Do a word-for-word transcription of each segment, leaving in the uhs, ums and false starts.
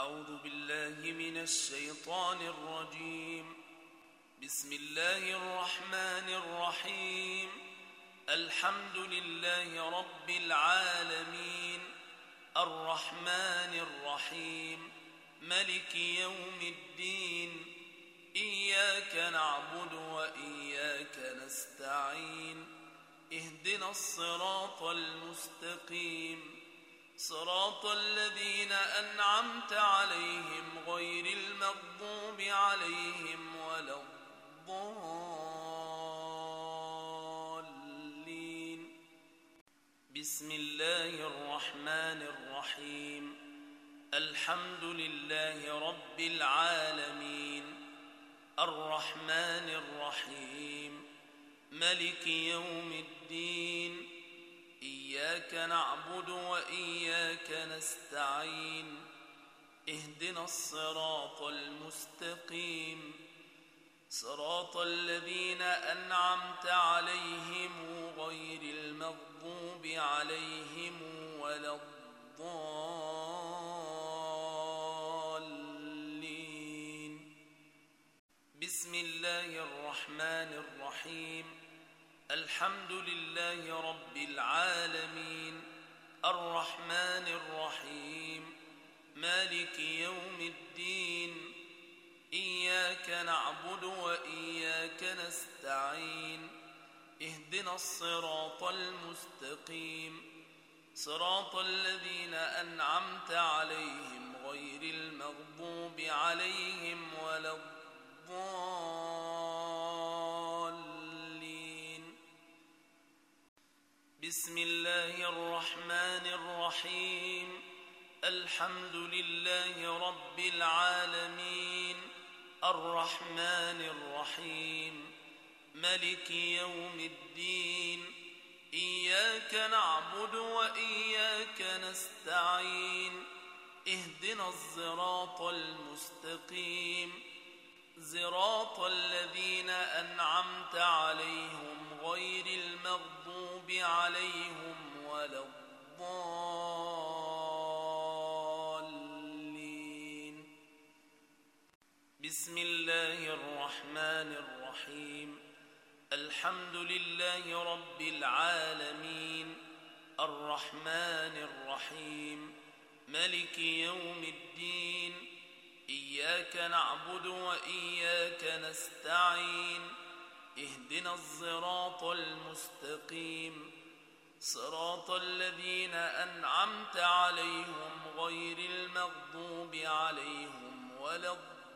أعوذ بالله من الشيطان الرجيم. بسم الله الرحمن الرحيم. الحمد لله رب العالمين، الرحمن الرحيم، ملك يوم الدين، إياك نعبد وإياك نستعين، اهدنا الصراط المستقيم، صراط الذين أنعمت عليهم غير المغضوب عليهم ولا الضالين. بسم الله الرحمن الرحيم. الحمد لله رب العالمين، الرحمن الرحيم، ملك يوم الدين، إياك نعبد وإياك نستعين، اهدنا الصراط المستقيم، صراط الذين أنعمت عليهم غير المغضوب عليهم ولا الضالين. بسم الله الرحمن الرحيم. الحمد لله رب العالمين، الرحمن الرحيم، مالك يوم الدين، إياك نعبد وإياك نستعين، اهدنا الصراط المستقيم، صراط الذين أنعمت عليهم غير المغضوب عليهم ولا الضالين. بسم الله الرحمن الرحيم. الحمد لله رب العالمين، الرحمن الرحيم، ملك يوم الدين، إياك نعبد وإياك نستعين، اهدنا الصراط المستقيم، صراط الذين أنعمت عليهم غير المغضوب عليهم ولا الضالين. بسم الله الرحمن الرحيم. الحمد لله رب العالمين، الرحمن الرحيم، ملك يوم الدين، إياك نعبد وإياك نستعين، اهدنا الصراط المستقيم، صراط الذين أنعمت عليهم غير المغضوب عليهم ولا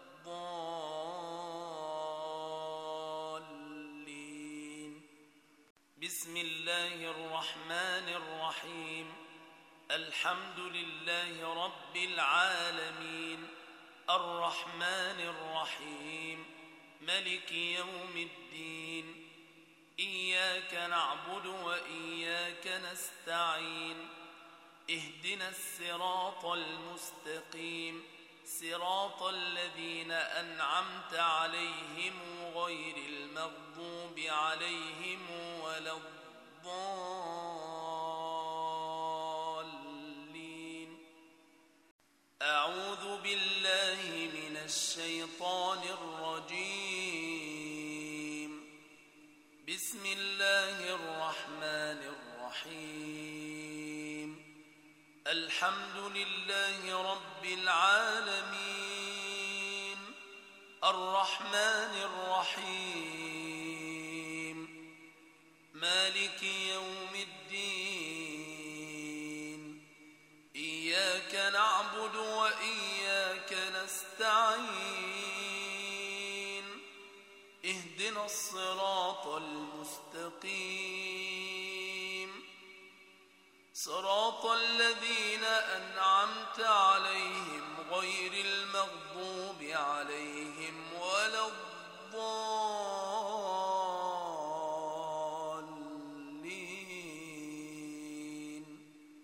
الضالين. بسم الله الرحمن الرحيم. الحمد لله رب العالمين، الرحمن الرحيم، ملك يوم الدين، إياك نعبد وإياك نستعين، اهدنا الصراط المستقيم، صراط الذين أنعمت عليهم غير المغضوب عليهم ولا الضالين. أعوذ بالله من الشيطان الرجيم. بسم الله الرحمن الرحيم. الحمد لله رب العالمين، الرحمن الرحيم، مالك يوم الدين، إياك نعبد وإياك نستعين، اهدنا الصراط المستقيم، صراط الذين أنعمت عليهم غير المغضوب عليهم ولا الضالين.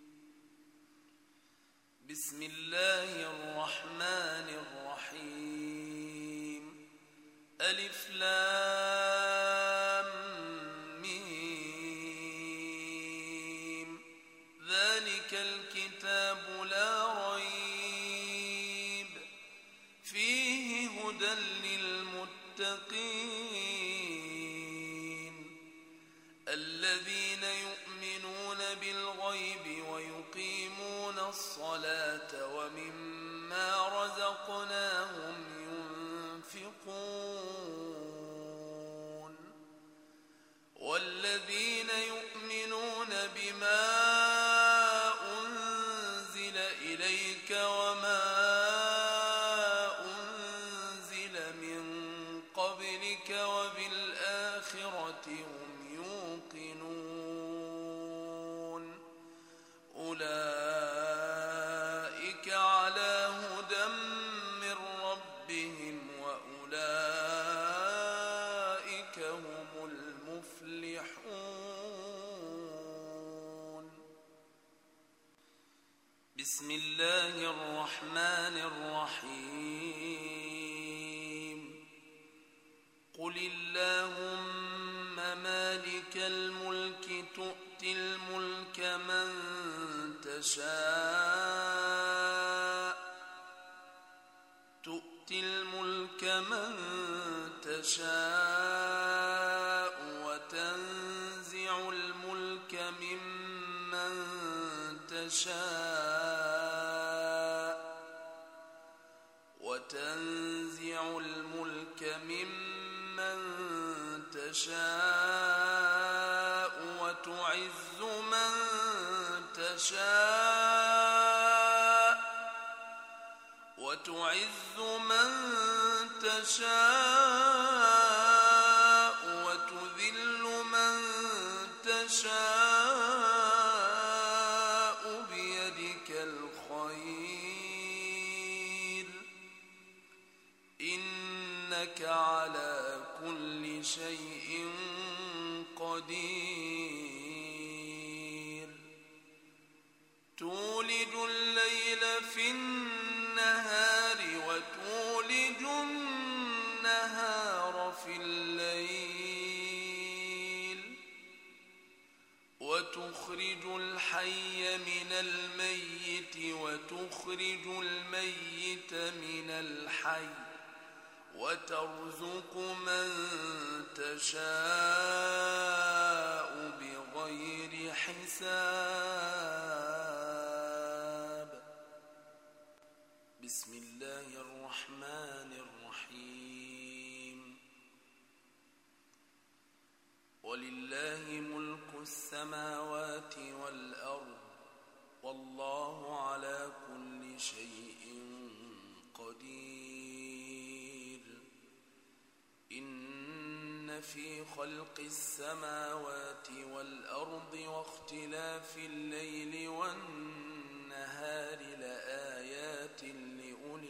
بسم الله الرحمن الرحيم. ألف لام ميم. ذلك الكتاب لا ريب هدى للمتقين الذين يؤمنون بالغيب ويقيمون الصلاة ومما رزقناهم ينفقون والذين يؤمنون بما أنزل إليك وما أنزل من قبلك وبالآخرة هم يوقنون أولئك على هدى من ربهم وأولئك هم المفلحون. بسم الله الرحمن الرحيم. قل اللهم مالك الملك تؤتي الملك من تشاء تؤتي الملك من تشاء وتنزع الملك ممن تشاء وتنزع الملك ممن تشاء وتعز من تشاء وتعز من تشاء وتذل من تشاء بيدك الخير إنك على كل شيء قدير. تولج الليل في النهار وتولج النهار في الليل وتخرج الحي من الميت وتخرج الميت من الحي وترزق من تشاء بغير حساب. بسم الله الرحمن الرحيم. ولله ملك السماوات والأرض والله على كل شيء قدير. إن في خلق السماوات والأرض واختلاف الليل والنهار لآيات لأولي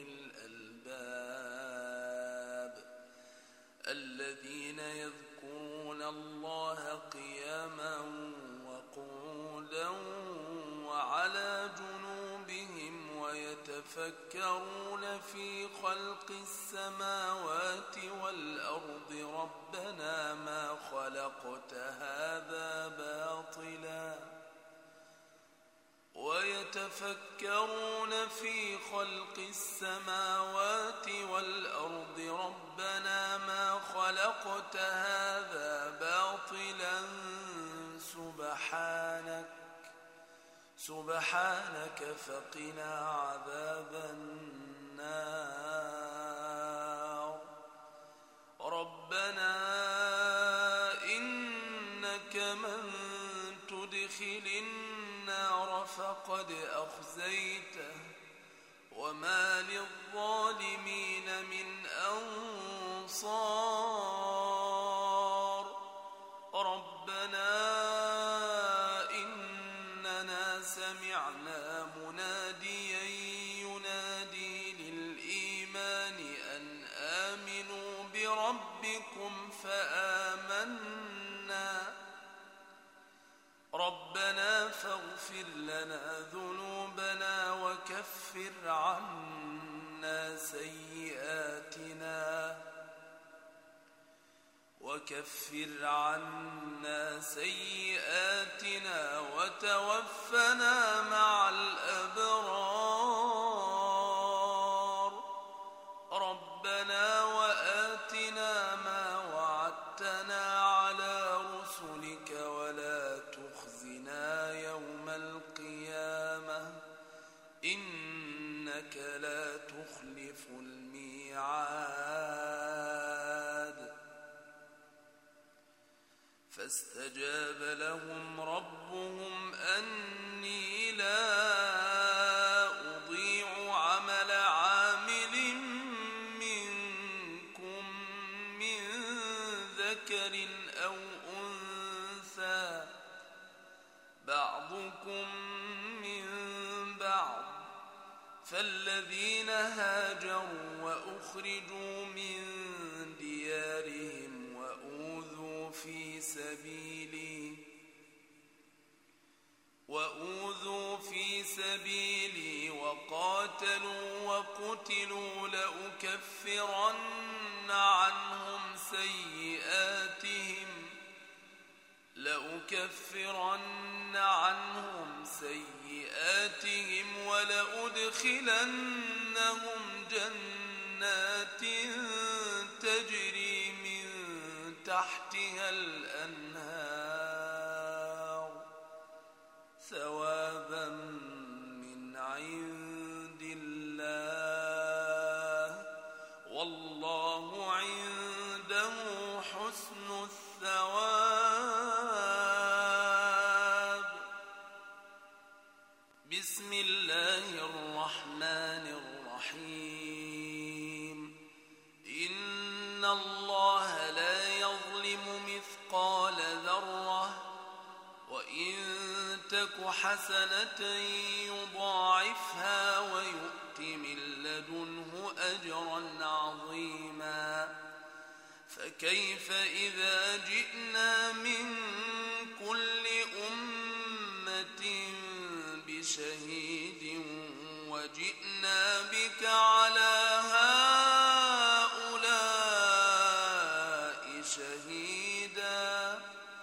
الألباب الذين يذكرون الله قياما وقعودا وعلى جنوبهم ويتفكرون في خلق السماوات والأرض ربنا ما خلقت هذا باطلا ويتفكرون في خلق السماوات والأرض ربنا ما خلقت هذا باطلا سبحانك سبحانك فقنا عذاب النار. ربنا إنك من تدخل النار فقد أخزيته وما للظالمين من أنصار. ربنا إننا سمعنا مناديا ينادي للإيمان أن آمنوا بربكم فآمنا. ربنا فاغفر لنا ذنوبنا وكفر عنا سيئاتنا وكفر عنا سيئاتنا وتوفنا مع الأبرار. ربنا لا تخلف الميعاد فاستجاب لهم ربهم أني لا أضيع عمل عامل منكم من ذكر أو أنثى بعضكم من بعض فالذين هاجروا وأخرجوا من ديارهم وأوذوا في سبيلي وأوذوا في سبيلي وقاتلوا وقتلوا لأكفرن عنهم سيئاتهم لأكفرن عنهم سيئاتهم ولأدخلنهم جنات تجري من تحتها الأنهار ثوابا من عند الله والله عنده حسن الثواب. بسم الله الرحمن الرحيم. إن الله لا يظلم مثقال ذرة وإن تك حسنة يضاعفها ويؤت من لدنه أجرا عظيما. فكيف إذا جئنا من كل أمة بشهيد وجئنا بك على هؤلاء شهيدا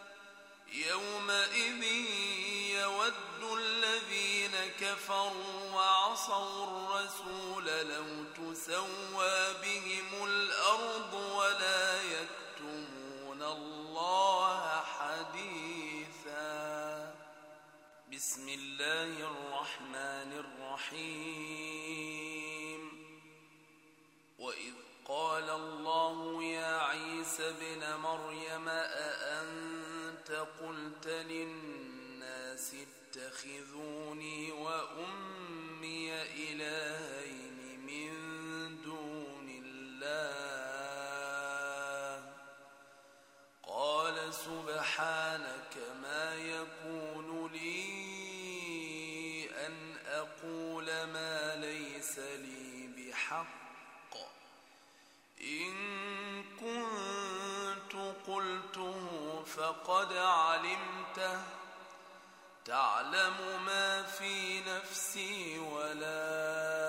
يومئذ يود الذين كفروا وعصوا الرسول لو تسوى بهم الأرض ولا يكتمون الله حديثا. بسم الله الرحمن الرحيم. وإذ قال الله يا عيسى ابن مريم أأنت قلت للناس اتخذوني وأمي إلهين من دون الله قال سبحانك ما يكون لي أن أقول ما ليس لي بحق إن كنت قلته فقد علمته تعلم ما في نفسي ولا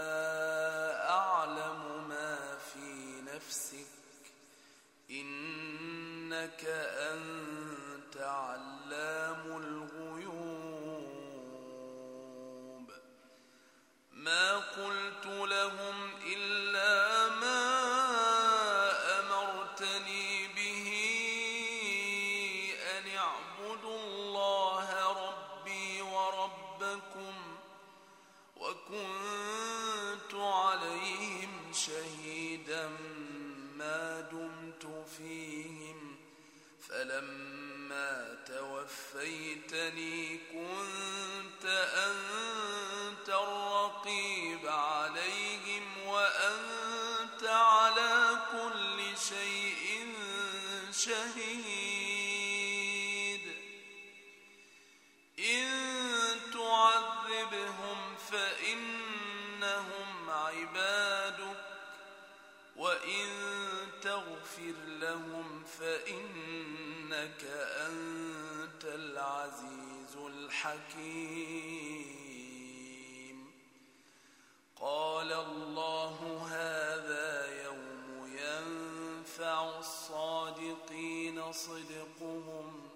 أعلم ما في نفسك إنك أنت علام الغيوب. ما قلت لهم إلا ما أمرتني به أن اعبدوا الله ربي وربكم وكنت عليهم شهيدا ما دمت فيهم فلما توفيتني كنت أنت الرقيب عليهم وأنت على كل شيء شهيد. إن تعذبهم فإنهم عبادك وإن تغفر لهم فإنك أنت العزيز الحكيم. قال الله هذا يوم ينفع الصادقين صدقهم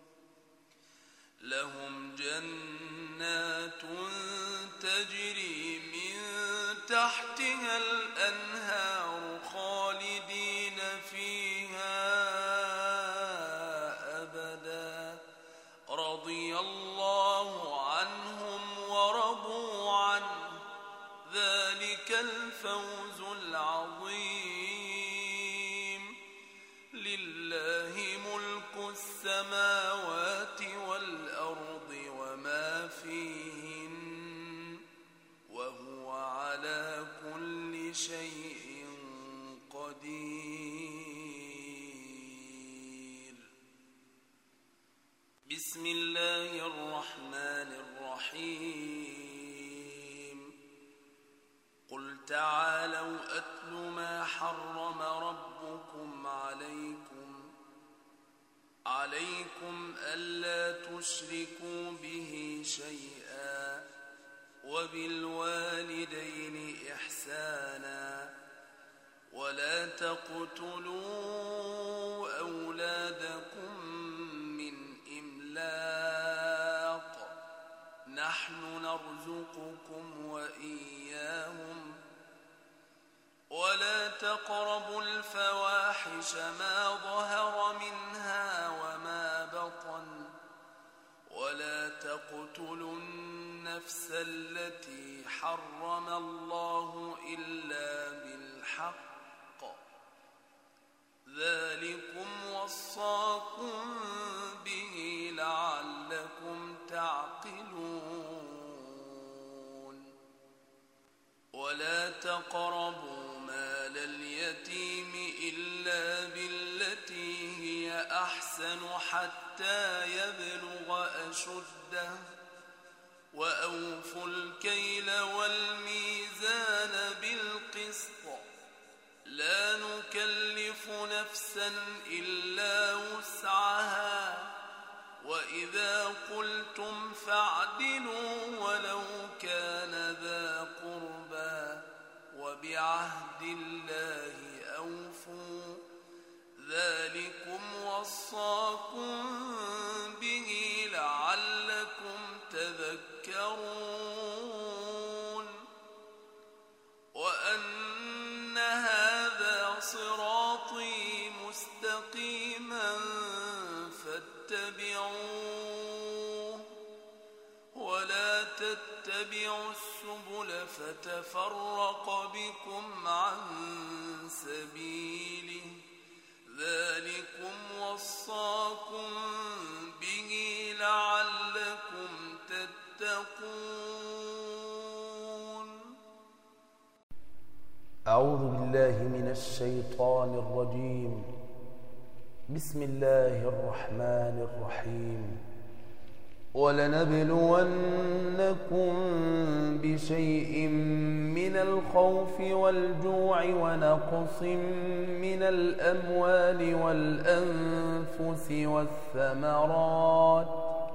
لهم جنات تجري من تحتها الأنهار خالدين فيها أبدا رضي الله عنهم ورضوا عنه ذلك الفوز العظيم لله ملك السماوات والأرض وما فيهن وهو على كل شيء قدير. بسم الله الرحمن الرحيم. قل تعالوا أتل ما حرم ربكم عليكم عليكم ألا تشركوا به شيئا وبالوالدين إحسانا ولا تقتلوا أولادكم من إملاق نحن نرزقكم وإياهم ولا تقربوا الفواحش ما ظهر منها وما بطن ولا تقتلوا النفس التي حرم الله إلا بالحق ذلكم وصاكم به لعلكم تعقلون. ولا تقربوا مال اليتيم إلا بالتي هي أحسن حتى يبلغ أشده وأوفوا الكيل والميزان بالقسط لا نكلف نفسا إلا وسعها وإذا قلتم فاعدلوا ولو كان ذا قربى وبعهد الله أوفوا ذلكم وصاكم به لعلكم تذكرون. وأن هذا صراطي مستقيما فاتبعوه ولا تتبعوا السبل فتفرق بكم عن سبيله ذلكم وصاكم به لعلكم تتقون. أعوذ بالله من الشيطان الرجيم. بسم الله الرحمن الرحيم. ولنبلونكم بشيء من الخوف والجوع ونقص من الأموال والأنفس والثمرات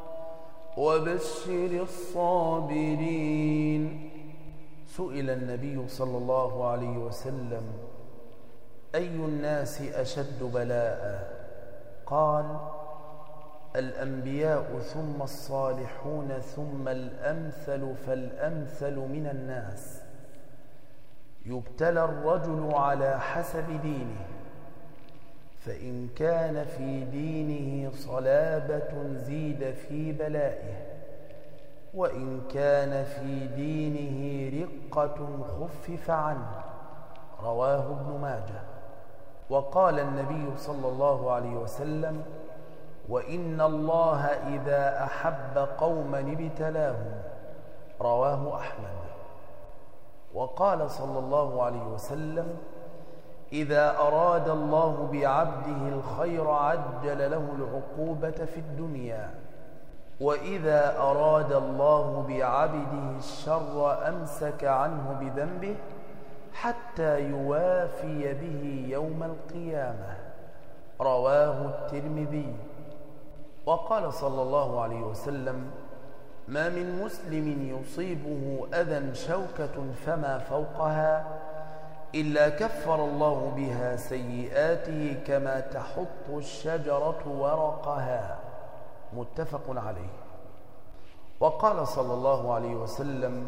وبشر الصابرين. سئل النبي صلى الله عليه وسلم: أي الناس أشد بلاء؟ قال: الأنبياء ثم الصالحون ثم الأمثل فالأمثل من الناس. يبتلى الرجل على حسب دينه، فإن كان في دينه صلابة زيد في بلائه، وإن كان في دينه رقة خفف عنه. رواه ابن ماجه. وقال النبي صلى الله عليه وسلم: وإن الله إذا أحب قوما ابتلاهم. رواه أحمد. وقال صلى الله عليه وسلم: إذا أراد الله بعبده الخير عجل له العقوبة في الدنيا، وإذا أراد الله بعبده الشر أمسك عنه بذنبه حتى يوافي به يوم القيامة. رواه الترمذي. وقال صلى الله عليه وسلم: ما من مسلم يصيبه أذى شوكة فما فوقها إلا كفر الله بها سيئاته كما تحط الشجرة ورقها. متفق عليه. وقال صلى الله عليه وسلم: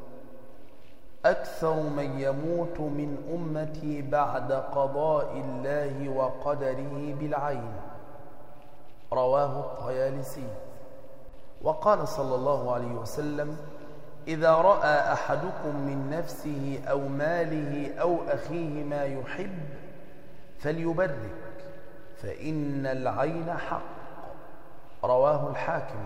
أكثر من يموت من أمتي بعد قضاء الله وقدره بالعين. رواه الطيالسي. وقال صلى الله عليه وسلم: إذا رأى أحدكم من نفسه أو ماله أو أخيه ما يحب فليبرك، فإن العين حق. رواه الحاكم.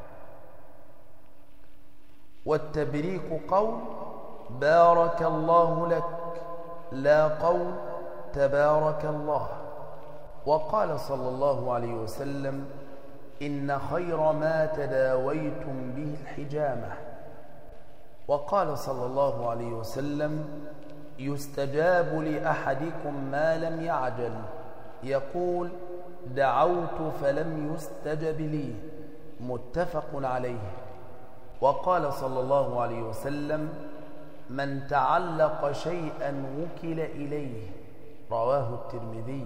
والتبريك قول بارك الله لك، لا قول تبارك الله. وقال صلى الله عليه وسلم: إن خير ما تداويتم به الحجامة. وقال صلى الله عليه وسلم: يستجاب لأحدكم ما لم يعجل، يقول: دعوت فلم يستجب لي. متفق عليه. وقال صلى الله عليه وسلم: من تعلق شيئا وكل إليه. رواه الترمذي.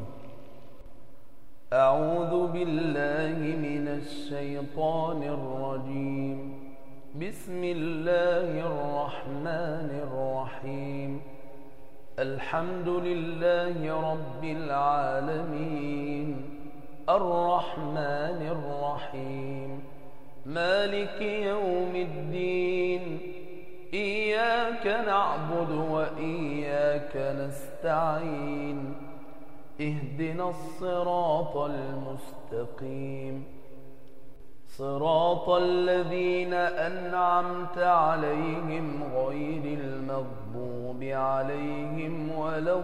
أعوذ بالله من الشيطان الرجيم. بسم الله الرحمن الرحيم. الحمد لله رب العالمين، الرحمن الرحيم، مالك يوم الدين. إياك نعبد وإياك نستعين. اهدنا الصراط المستقيم، صراط الذين أنعمت عليهم غير المغضوب عليهم ولا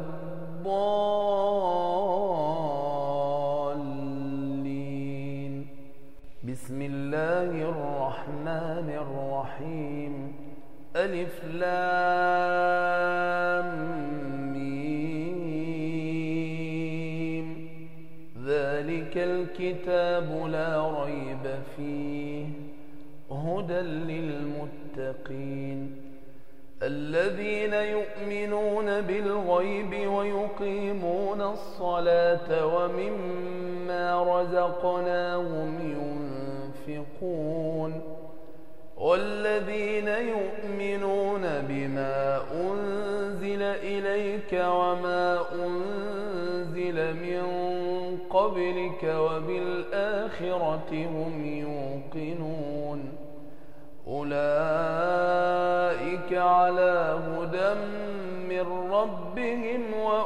الضالين. بسم الله الرحمن الرحيم. ألف لام ميم. ذلك الكتاب لا ريب فيه هدى للمتقين الذين يؤمنون بالغيب ويقيمون الصلاة ومما رزقناهم ينفقون والذين يؤمنون بما أنزل إليك وما أنزل من قبلك وبالآخرة هم يوقنون أولئك على هدى من ربهم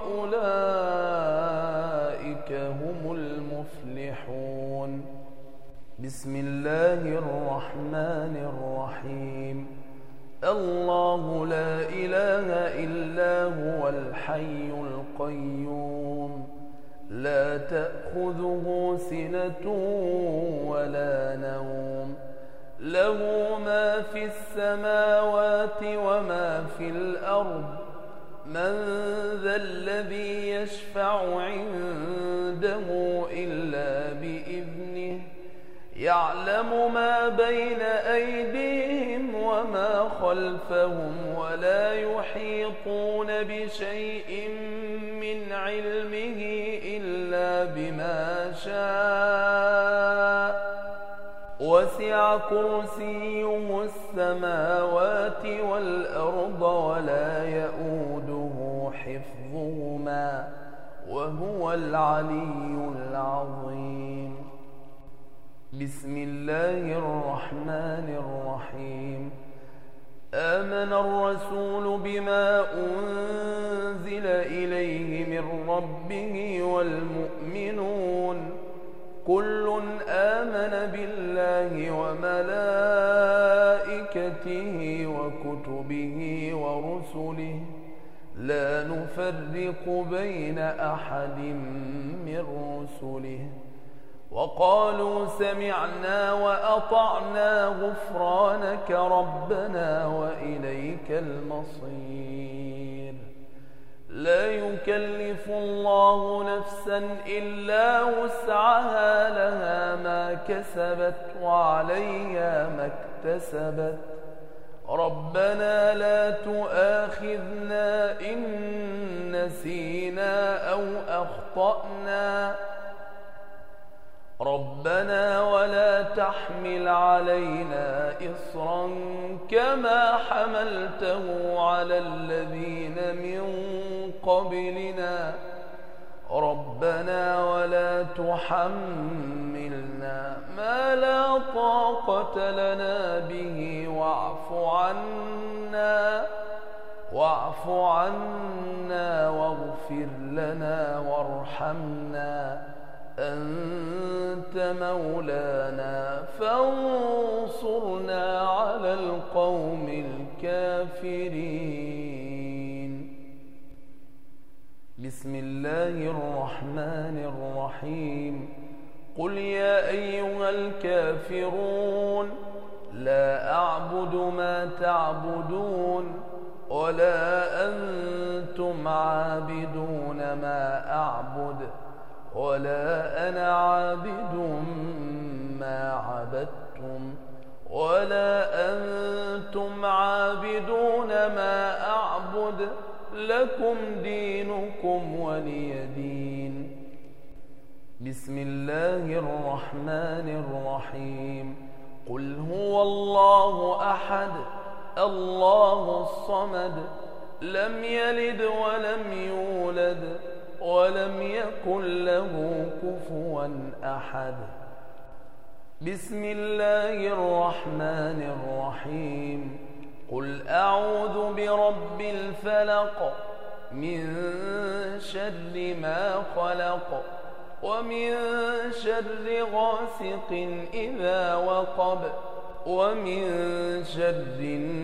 وأولئك هم المفلحون. بسم الله الرحمن الرحيم. الله لا إله إلا هو الحي القيوم لا تأخذه سنة ولا نوم له ما في السماوات وما في الأرض من ذا الذي يشفع عنده إلا بإذنه يعلم ما بين أيديهم وما خلفهم ولا يحيطون بشيء من علمه إلا بما شاء وسع كرسيه السماوات والأرض ولا يؤوده حفظهما وهو العلي العظيم. بسم الله الرحمن الرحيم. آمن الرسول بما أنزل إليه من ربه والمؤمنون كل آمن بالله وملائكته وكتبه ورسله لا نفرق بين أحد من رسله وقالوا سمعنا وأطعنا غفرانك ربنا وإليك المصير. لا يكلف الله نفسا إلا وسعها لها ما كسبت وعليها ما اكتسبت ربنا لا تؤاخذنا إن نسينا أو أخطأنا ربنا ولا تحمل علينا إصرا كما حملته على الذين من قبلنا ربنا ولا تحملنا ما لا طاقة لنا به واعف عنا واعف عنا واغفر لنا وارحمنا أنت مولانا فانصرنا على القوم الكافرين. بسم الله الرحمن الرحيم. قل يا أيها الكافرون لا أعبد ما تعبدون ولا أنتم عابدون ما أعبد ولا أنا عابد ما عبدتم ولا أنتم عابدون ما أعبد لكم دينكم ولي دين. بسم الله الرحمن الرحيم. قل هو الله أحد الله الصمد لم يلد ولم يولد ولم يكن له كفوا أحد. بسم الله الرحمن الرحيم. قل أعوذ برب الفلق من شر ما خلق ومن شر غاسق إذا وقب ومن شر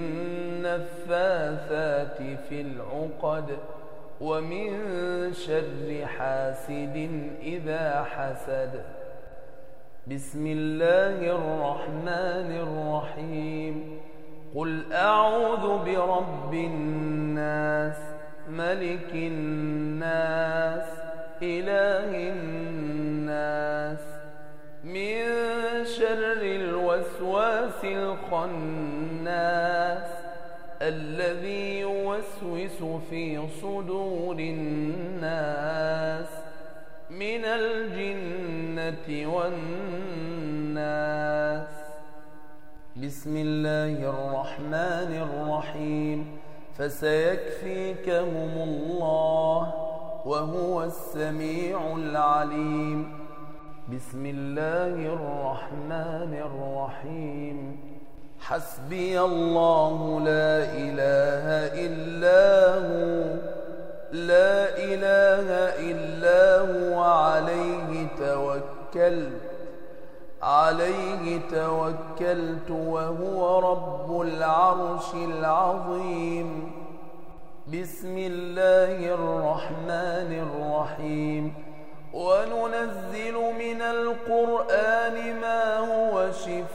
النفاثات في العقد ومن شر حاسد إذا حسد. بسم الله الرحمن الرحيم. قل أعوذ برب الناس ملك الناس إله الناس من شر الوسواس الخناس الذي يوسوس في صدور الناس من الجنة والناس. بسم الله الرحمن الرحيم. فسيكفيكهم الله وهو السميع العليم. بسم الله الرحمن الرحيم. حسبي الله لا إله إلا هو لا إله إلا هو عليه توكلت عليه توكلت وهو رب العرش العظيم. بسم الله الرحمن الرحيم. وننزل من القرآن ما هو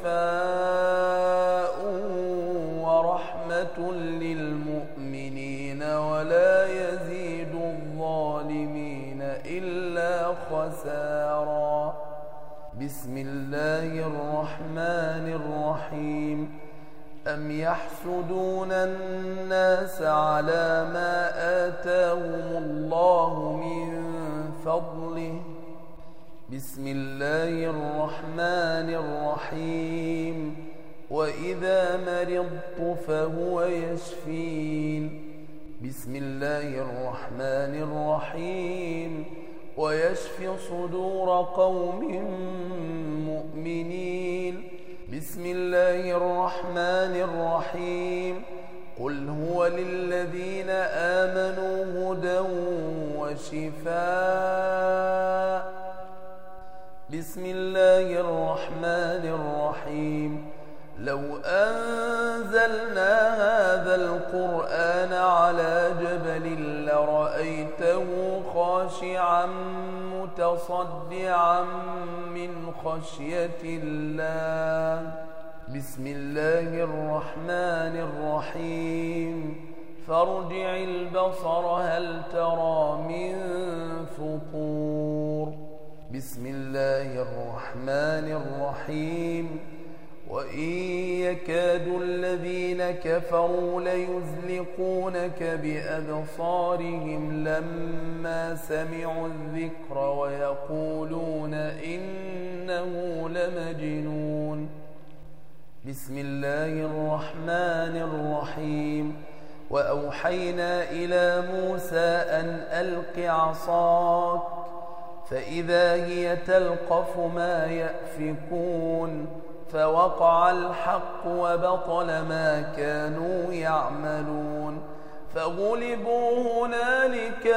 شفاء ورحمة للمؤمنين ولا يزيد الظالمين إلا خسارا. بسم الله الرحمن الرحيم. أم يحسدون الناس على ما آتاهم الله من فضله. بسم الله الرحمن الرحيم. وإذا مرضت فهو يشفين. بسم الله الرحمن الرحيم. ويشفي صدور قوم مؤمنين. بسم الله الرحمن الرحيم. قل هو للذين آمنوا هدى وشفاء. بسم الله الرحمن الرحيم. لو أنزلنا هذا القرآن على جبل لرأيته خاشعا متصدعا من خشية الله. بسم الله الرحمن الرحيم. فارجع البصر هل ترى من فطور. بسم الله الرحمن الرحيم. وإن يكاد الذين كفروا ليزلقونك بأبصارهم لما سمعوا الذكر ويقولون إنه لمجنون. بسم الله الرحمن الرحيم. وأوحينا إلى موسى أن ألق عصاك فإذا هي تلقف ما يأفكون فوقع الحق وبطل ما كانوا يعملون فغلبوا هنالك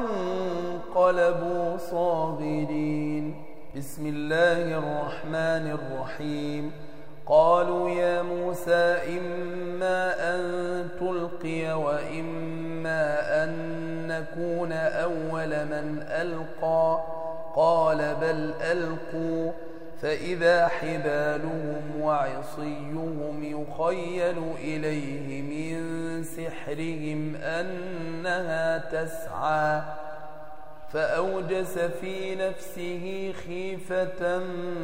وانقلبوا صاغرين. بسم الله الرحمن الرحيم. قالوا يا موسى إما أن تلقي وإما أن نكون أول من ألقى قال بل ألقوا فإذا حبالهم وعصيهم يخيل إليه من سحرهم أنها تسعى فأوجس في نفسه خيفة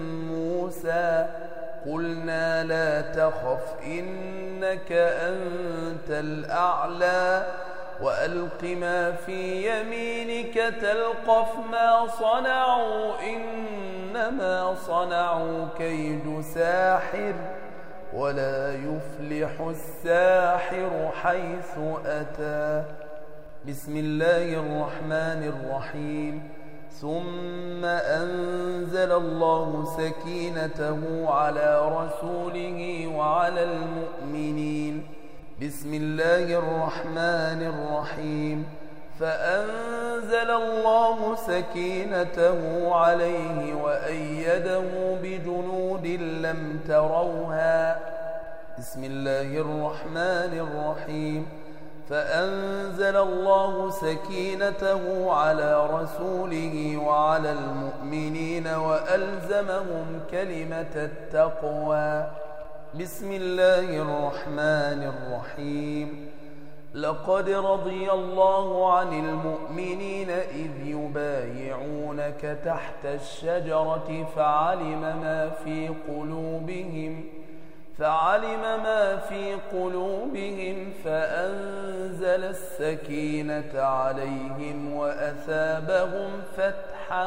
موسى قلنا لا تخف إنك أنت الأعلى وألق ما في يمينك تلقف ما صنعوا إنما صنعوا كيد ساحر ولا يفلح الساحر حيث أتى. بسم الله الرحمن الرحيم. ثم أنزل الله سكينته على رسوله وعلى المؤمنين. بسم الله الرحمن الرحيم. فأنزل الله سكينته عليه وأيده بجنود لم تروها. بسم الله الرحمن الرحيم. فأنزل الله سكينته على رسوله وعلى المؤمنين وألزمهم كلمة التقوى. بسم الله الرحمن الرحيم. لقد رضي الله عن المؤمنين إذ يبايعونك تحت الشجرة فعلم ما في قلوبهم فعلم ما في قلوبهم فأنزل السكينة عليهم وأثابهم فتحا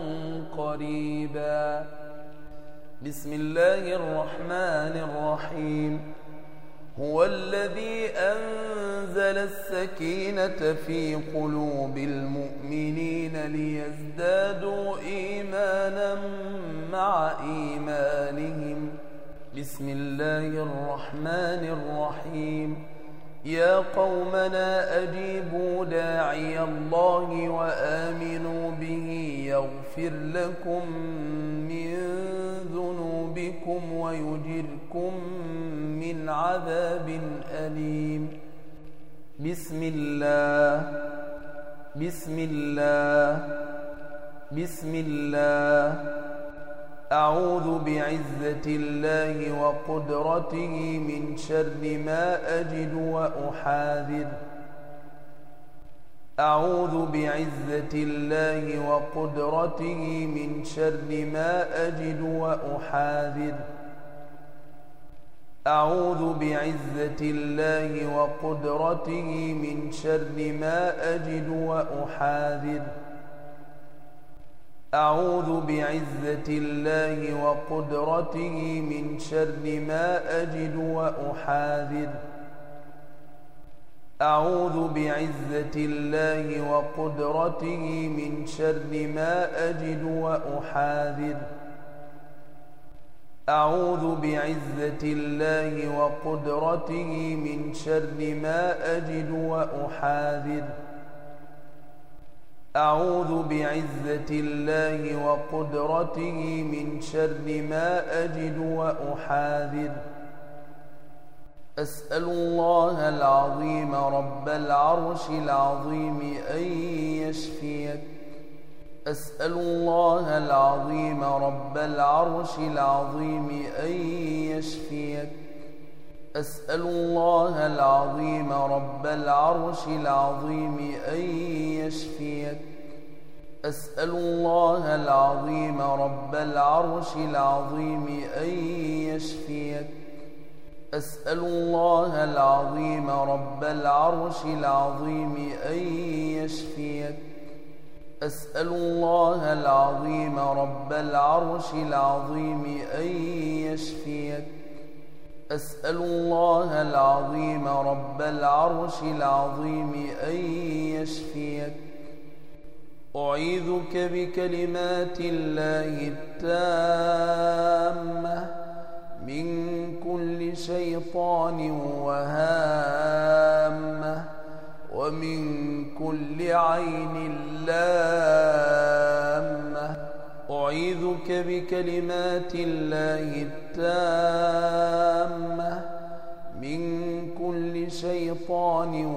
قريبا. بسم الله الرحمن الرحيم. هو الذي أنزل السكينة في قلوب المؤمنين ليزدادوا إيمانا مع إيمانهم. بسم الله الرحمن الرحيم. يا قومنا أجيبوا داعي الله وآمنوا به يغفر لكم من ذنوبكم ويجركم من عذاب أليم. بسم الله بسم الله بسم الله أعوذ بعزة الله وقدرته من شر ما أجد وأحاذر. أعوذ بعزة الله وقدرته من شر ما أجد وأحاذر. أعوذ بعزة الله وقدرته من شر ما أجد وأحاذر. أعوذ بعزة الله وقدرته من شر ما أجد وأحاذر. أعوذ بعزة الله وقدرته من شر ما أجد وأحاذر. أعوذ بعزة الله وقدرته من شر ما أجد وأحاذر. أعوذ بعزة الله وقدرته من شر ما أجد وأحاذر. أسأل الله العظيم رب العرش العظيم أن يشفيك. أسأل الله العظيم رب العرش العظيم أن يشفيك. أسأل الله العظيم رب العرش العظيم أن يشفيك. أسأل الله العظيم رب العرش العظيم أن يشفيك. أسأل الله العظيم رب العرش العظيم أن يشفيك. أسأل الله العظيم رب العرش العظيم أن يشفيك. أسأل الله العظيم رب العرش العظيم أن يشفيك. أعيذك بكلمات الله التامة من كل شيطان وهامة ومن كل عين لامة. أعيذك بكلمات الله التامة من كل شيطان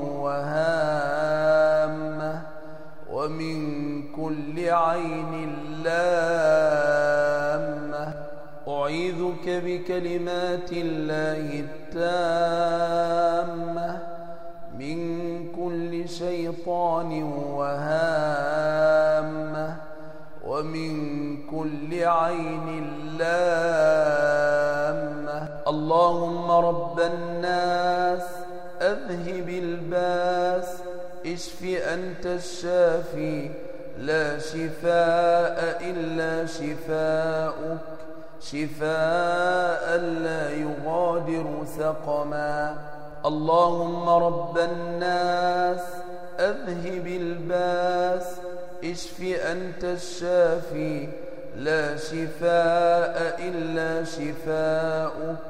وهامة ومن كل عين لامة. أعيذك بكلمات الله التامة من كل شيطان وهامة ومن كل عين لامة. اللهم رب الناس أذهب الباس اشف أنت الشافي لا شفاء إلا شفاؤك شفاء لا يغادر سقما. اللهم رب الناس أذهب الباس اشف أنت الشافي لا شفاء إلا شفاؤك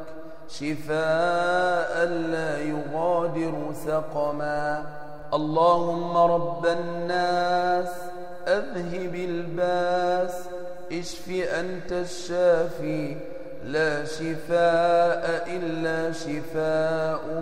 شفاء لا يغادر سقما. اللهم رب الناس أذهب الباس اشف أنت الشافي لا شفاء إلا شفاؤك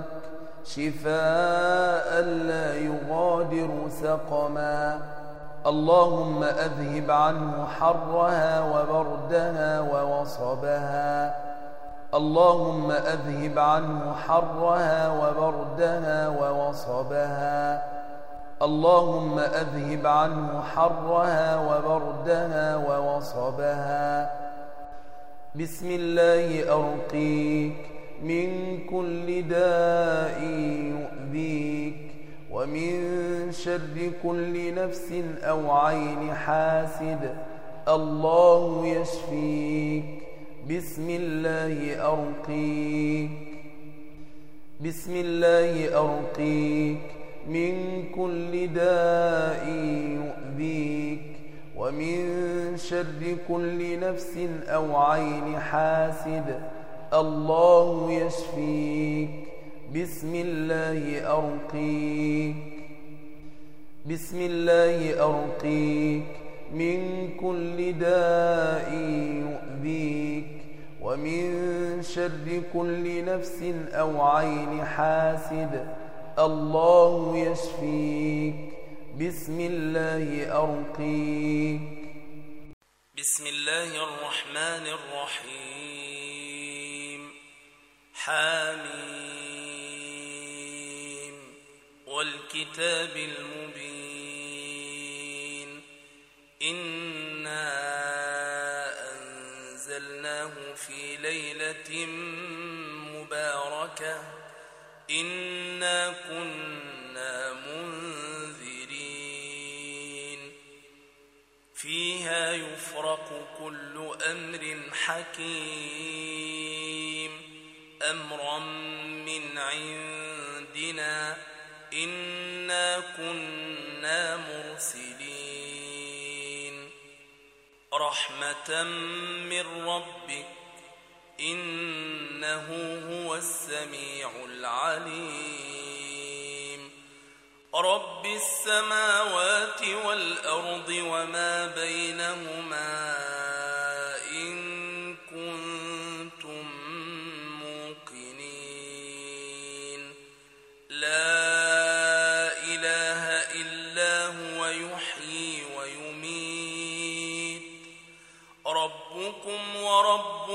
شفاء لا يغادر سقما. اللهم أذهب عنه حرها وبردها ووصبها. اللهم أذهب عنه حرها وبردها ووصبها. اللهم أذهب عنه حرها وبردها ووصبها. بسم الله أرقيك من كل داء يؤذيك ومن شر كل نفس أو عين حاسد الله يشفيك. بسم الله أرقيك بسم الله أرقيك من كل داء يؤذيك ومن شر كل نفس أو عين حاسد الله يشفيك. بسم الله أرقيك بسم الله أرقيك من كل داء يؤذيك ومن شر كل نفس أو عين حاسد الله يشفيك. بسم الله أرقيك. بسم الله الرحمن الرحيم. حاميم والكتاب المبين. إنا أنزلناه في ليلة مباركة إنا كنا منذرين فيها يفرق كل أمر حكيم أمرا من عندنا إنا كنا مرسلين رحمة من ربك إنه هو السميع العليم. رب السماوات والأرض وما بينهما إن كنتم موقنين. لا إله إلا هو يحيي ويميت. ربكم ورب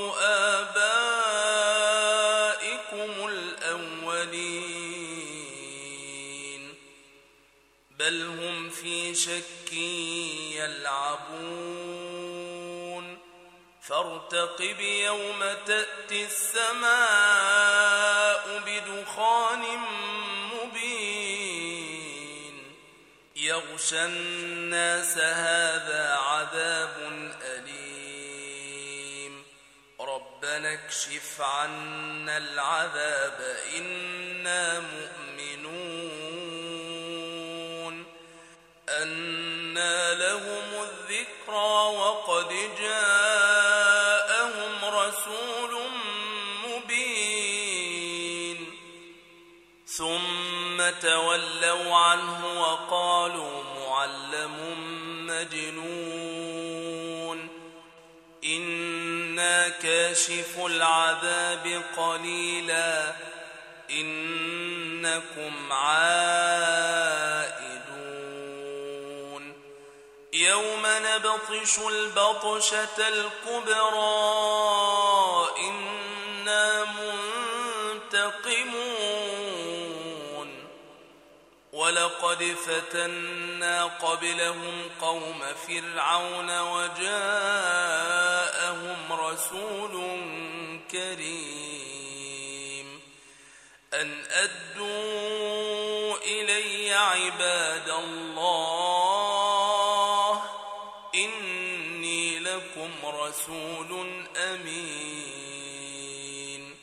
آبائكم الأولين بل هم في شك يلعبون فارتقب يوم تأتي السماء بدخان مبين يغشى الناس هذا عذاب أليم. ربنا اكشف عنا العذاب إنا مؤمنون. أنى لهم معلم مجنون إنا كاشف العذاب قليلا إنكم عائدون يوم نبطش البطشة الكبرى إنا منتقمون ولقد فتنا قبلهم قوم فرعون وجاءهم رسول كريم أن أدوا إلي عباد الله إني لكم رسول أمين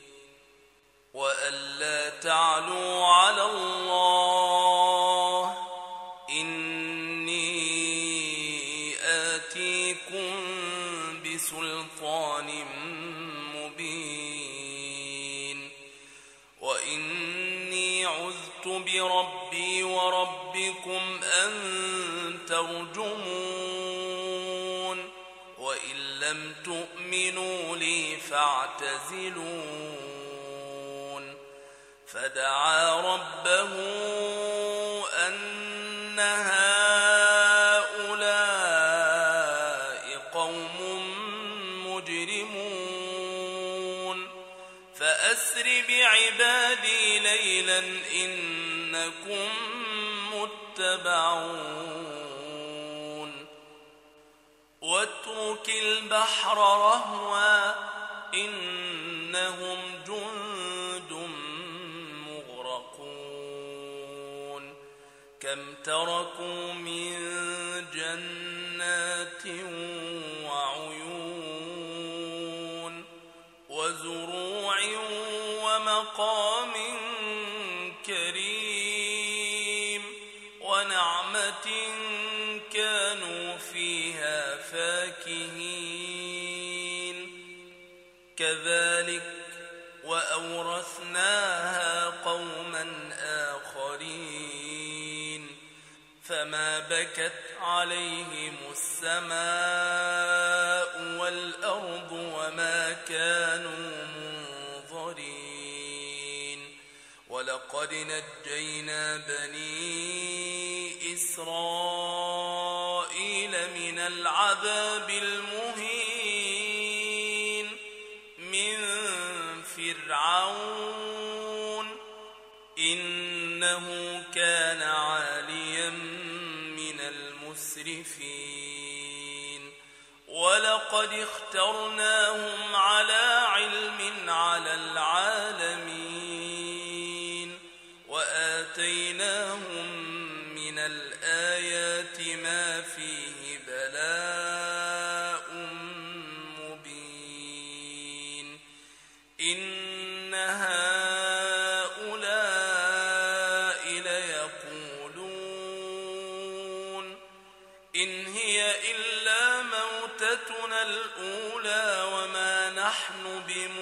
وألا تعلوا على الله إني آتيكم بسلطان مبين وإني عذت بربي وربكم أن ترجمون وإن لم تؤمنوا لي فاعتزلون فدعا ربه أن هؤلاء قوم مجرمون فأسر بعبادي ليلا إنكم متبعون واترك البحر رهوا إنهم جند مغرقون كم تركوا من جنات وعيون وزروع ومقام كريم ونعمة كانوا فيها فاكهين كذلك وأورثناها قوما آخرين فما بكت عليهم السماء والأرض وما كانوا منظرين ولقد نجينا بني إسرائيل من العذاب المهين من فرعون إنه كان عاليا من المسرفين ولقد اخترناهم على علم على العالمين وآتيناهم من الآيات ما فيه بلاء مبين إن هؤلاء ليقولون إن هي إلا موتتنا الأولى وما نحن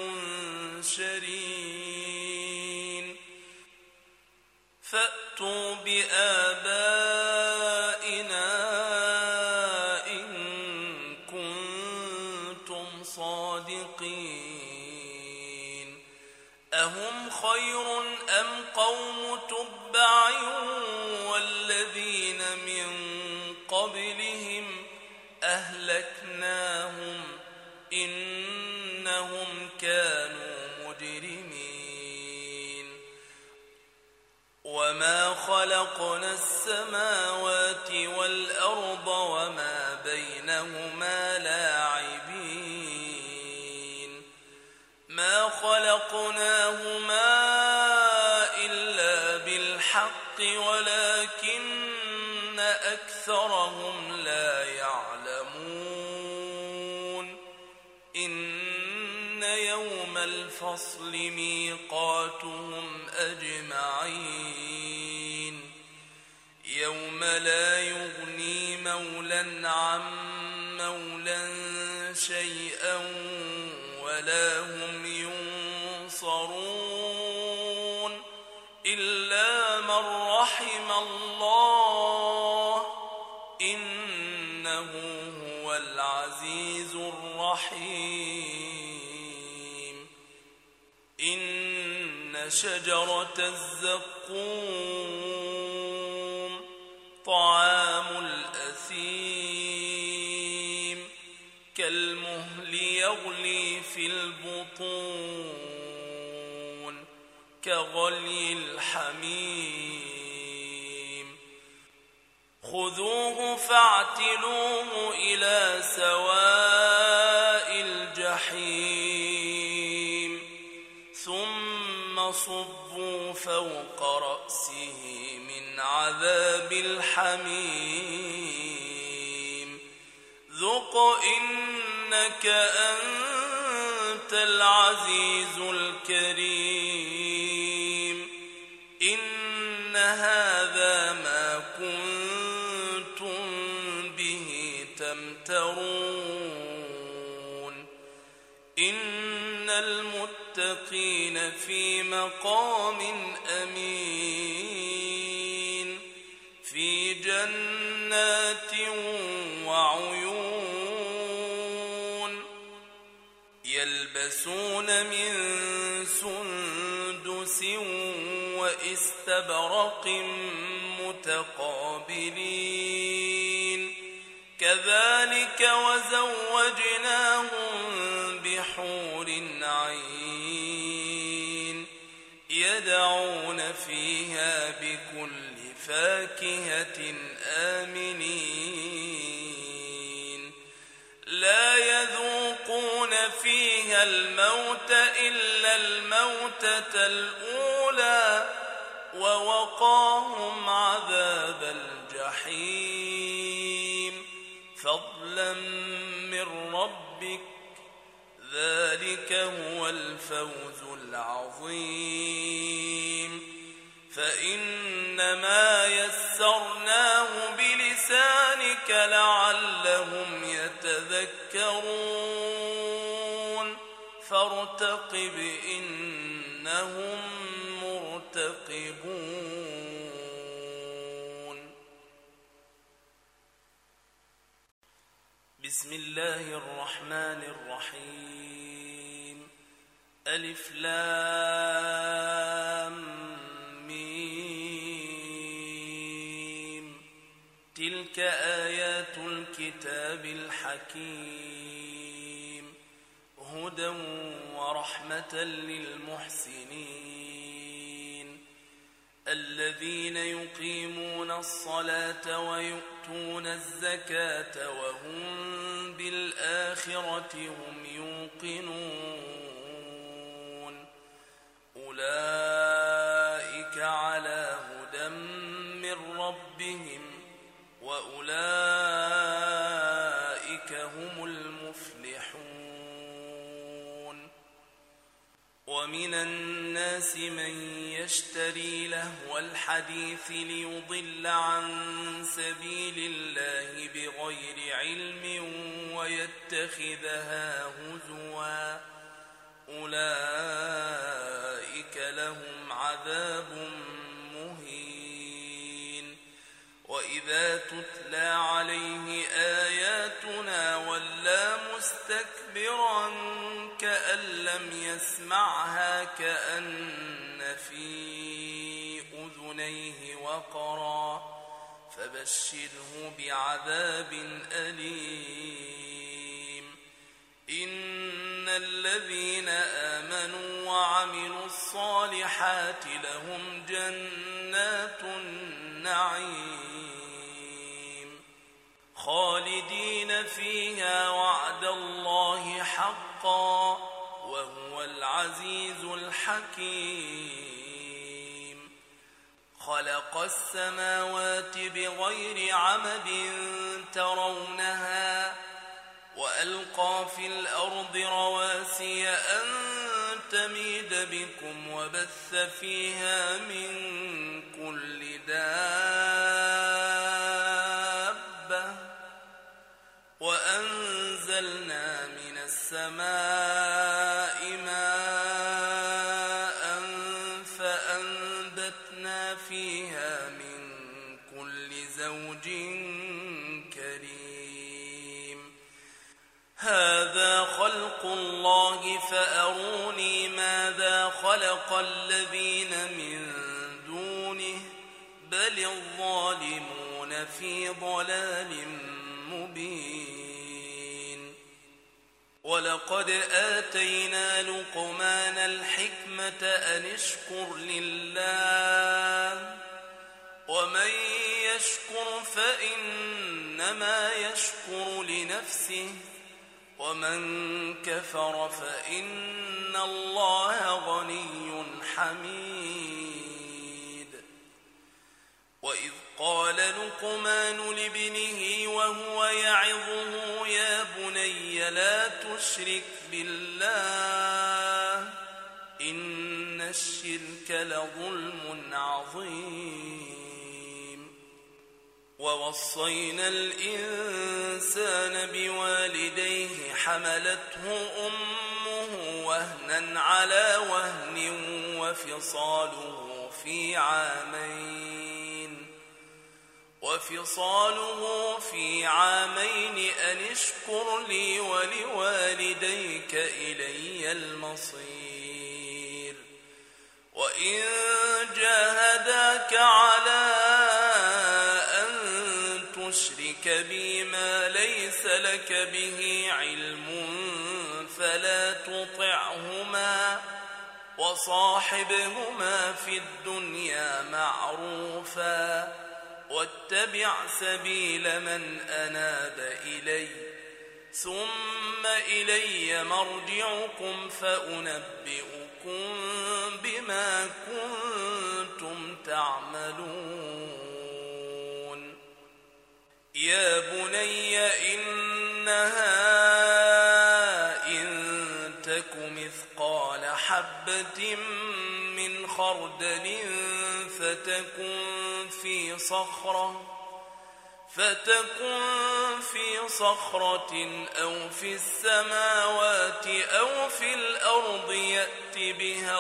بمنشرين فأتوا بآبائنا إن كنتم صادقين أهم خير أم قوم تبع والذين من قبلهم أهلكناهم إنهم كانوا مجرمين وما خلقنا السماوات والأرض وما بينهما لاعبين ما خلقناهما إلا بالحق ولكن أكثرهم لا يعلمون إن يوم الفصل ميقاتهم أجمعين يوم لا يغني مولى عن مولى شيئا ولا هم ينصرون إلا من رحم الله إنه هو العزيز الرحيم. إن شجرة الزقوم طعام الأثيم كالمهل يغلي في البطون كغلي الحميم. خذوه فاعتلوه إلى سواء الجحيم ثم صبوا فوق رأسه من عذاب الحميم ذق إنك أنت العزيز الكريم. إن هذا ما كنتم به تمترون. إن المتقين في مقام أمين في جنات وعيون يلبسون من سندس واستبرق متقابلين كذلك وزوجناهم بحور عين يدعون فيها بكل فاكهة آمنين لا يذوقون فيها الموت إلا الموتة الأولى ووقاهم عذاب الجحيم فضلا من ربك ذلك هو الفوز العظيم. فإنما يسرناه بلسانك لعلهم يتذكرون فارتقب إنهم مرتقبون. بسم الله الرحمن الرحيم. ألف لام ميم. تلك آيات الكتاب الحكيم هدى ورحمة للمحسنين الذين يقيمون الصلاة ويؤتون الزكاة وهم بالآخرة هم يوقنون أولئك على هدى من ربهم وأولئك هم المفلحون. ومن الناس من يشتري لهو الحديث ليضل عن سبيل الله بغير علم ويتخذها هزوا أولئك لهم عذاب مهين. وإذا تتلى عليه آياتنا ولى مستكبرا كأن لم يسمعها كأن في أذنيه وقرا فبشره بعذاب أليم. إن الذين آمنوا وعملوا الصالحات لهم جنات النعيم خالدين فيها وعد الله حقا وهو العزيز الحكيم. خلق السماوات بغير عمد ترونها وألقى في الأرض رواسي أن تميد بكم وبث فيها من كل دابة وأنزلنا من السماء ماء فأنبتنا فيها من كل زوج كريم. واتقوا الله فأروني ماذا خلق الذين من دونه بل الظالمون في ضلال مبين. ولقد آتينا لقمان الحكمة أن اشكر لله ومن يشكر فإنما يشكر لنفسه ومن كفر فإن الله غني حميد. وإذ قال لقمان لابنه وهو يعظه يا بني لا تشرك بالله إن الشرك لظلم عظيم. ووصينا الإنسان بوالديه حملته أمه وهنا على وهن وفصاله في عامين وفصاله في عامين أن اشكر لي ولوالديك إلي المصير. وإن جاهداك على تشرك بي ما ليس لك به علم فلا تطعهما وصاحبهما في الدنيا معروفا واتبع سبيل من أناب إلي ثم إلي مرجعكم فأنبئكم بما كنتم تعملون. يا بني إنها إن تك مثقال حبة من خردل فتكن في صخرة فتكن في صخرة أو في السماوات أو في الأرض يأت بها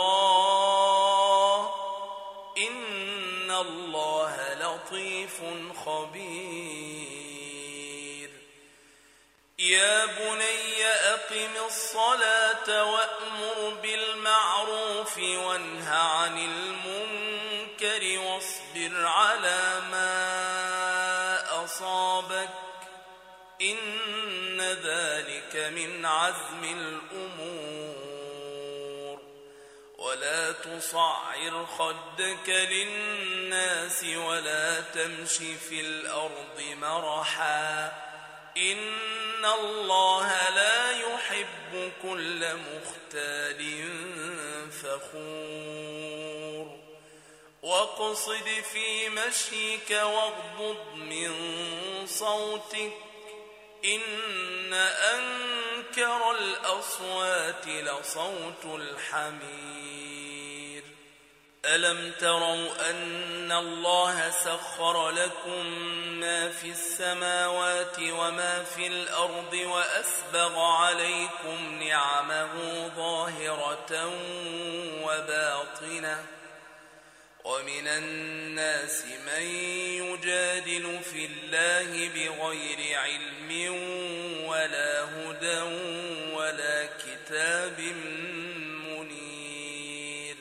الله إن الله لطيف خبير. يا بني أقم الصلاة وأمر بالمعروف وانه عن المنكر واصبر على ما أصابك إن ذلك من عزم الأمور. ولا تصعر خدك للناس ولا تمش في الأرض مرحا إن الله لا يحب كل مختال فخور. واقصد في مشيك واغضض من صوتك إن أنكر الأصوات لصوت الحمير. ألم تروا أن الله سخر لكم ما في السماوات وما في الأرض وأسبغ عليكم نعمه ظاهرة وباطنة ومن الناس من يجادل في الله بغير علم ولا هدى ولا كتاب منير.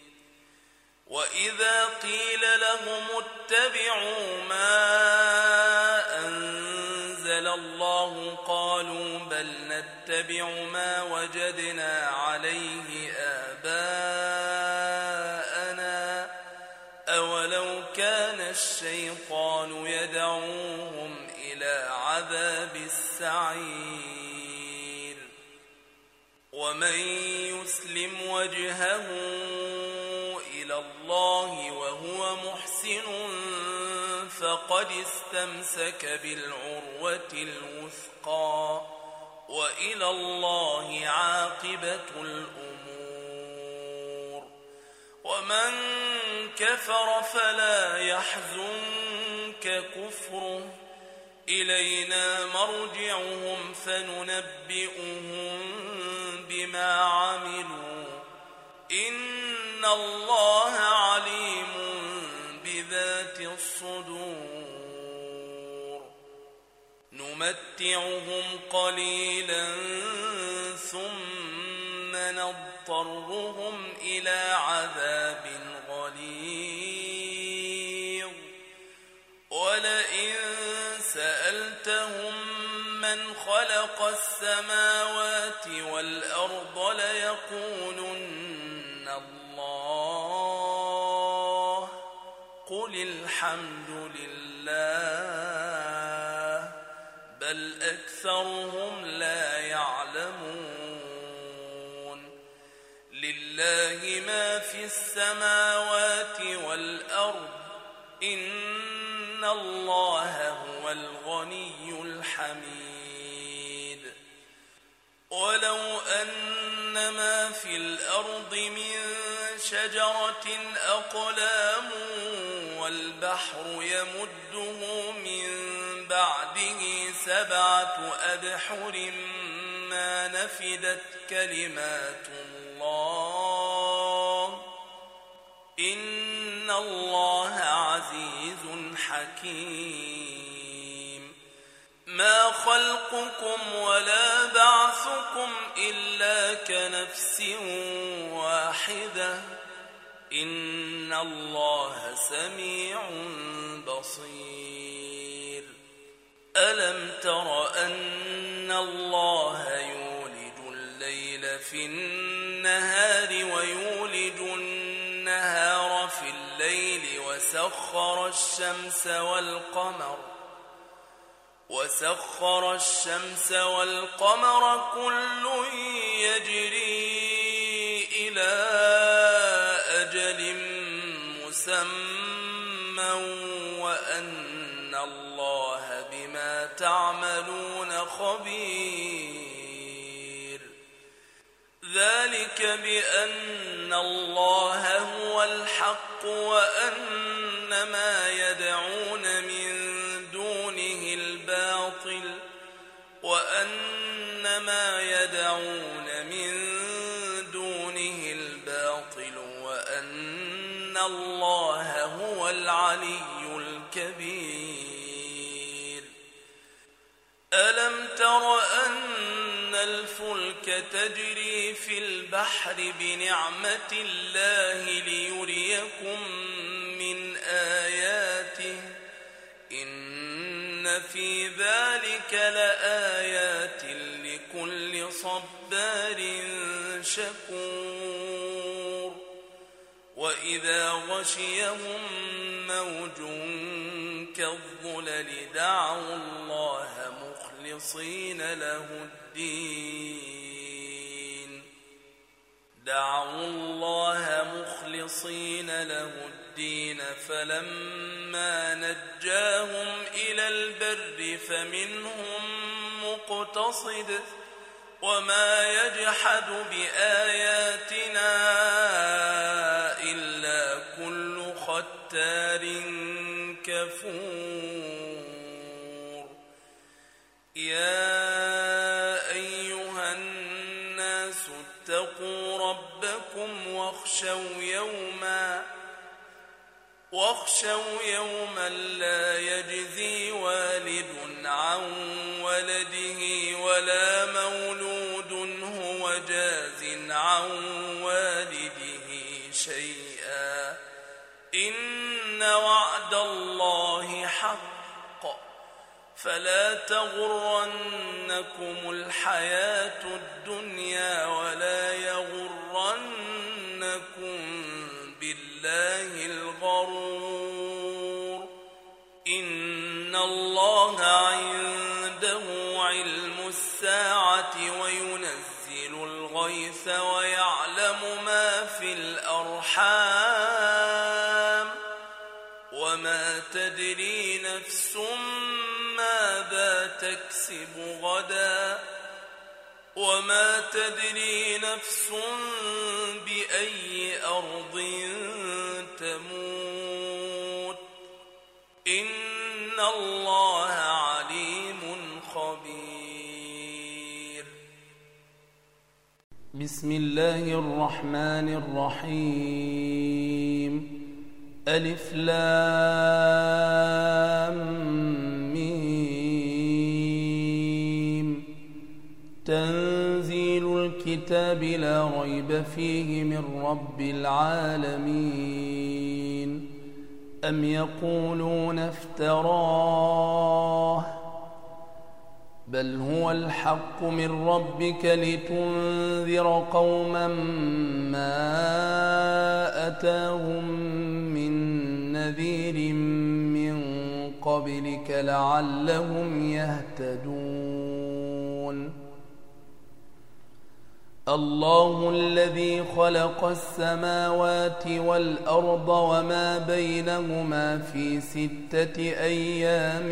وإذا قيل لهم اتبعوا ما أنزل الله قالوا بل نتبع ما وجدنا عليه آباءنا أولو كان الشيطان يدعوهم إلى عذاب السعير. ومن يسلم وجهه إلى الله وهو محسن فقد استمسك بالعروة الوثقى وإلى الله عاقبة الأمور. ومن كفر فلا يحزنك كفره إلينا مرجعهم فننبئهم بما عملوا إن الله عليم بذات الصدور. نمتعهم قليلا ثم نضطرهم إلى عذاب غليظ ولئن سألتهم من خلق السماوات والأرض ليقولن الله قل الحمد لله بل أكثرهم لا يعلمون لله ما في السماوات والأرض إن الله هو الغني الحميد ولو أن ما في الأرض من شجرة أقلام والبحر يمده من بعده سبعة أبحر ما نفدت كلمات الله إن الله عزيز حكيم ما خلقكم ولا بعثكم إلا كنفس واحدة إن الله سميع بصير ألم تر أن الله يولج الليل في النهار ويولج النهار في الليل وسخر الشمس والقمر وسخر الشمس والقمر كل يجري إلى أجل مسمى وأن الله بما تعملون خبير ذلك بأن الله هو الحق وأن ما يدعون من دونه الباطل وأن ما يدعون من دونه الباطل وأن الله هو العلي الكبير ألم تر أن الفلك تجري في البحر بنعمة الله ليريكم من آياته إن في ذلك لآيات لكل صبار شكور وإذا غشيهم موج كالظلل دعوا الله مخلصين له الدين دعوا الله مخلصين له الدين فلما نجاهم إلى البر فمنهم مقتصد وما يجحد بآياتنا إلا كل ختار كفور يا أيها الناس اتقوا ربكم واخشوا يوما واخشوا يوما لا يجزي والد عن ولده ولا مولود هو جاز عن والده شيئا إن وعد الله حق فلا تغرنكم الحياة الدنيا ولا يغرنكم بالله الغرور إن الله عنده علم الساعة وينزل الغيث ويعلم ما في الأرحام وما تدري نفس ماذا تكسب غدا وما تدري نفس بأي أرض تموت إن الله عليم خبير بسم الله الرحمن الرحيم ألف لام ميم تنزيل الكتاب لا ريب فيه من رب العالمين. أم يقولون افتراه بل هو الحق من ربك لتنذر قوما ما أتاهم من نذير من قبلك لعلهم يهتدون. الله الذي خلق السماوات والأرض وما بينهما في ستة أيام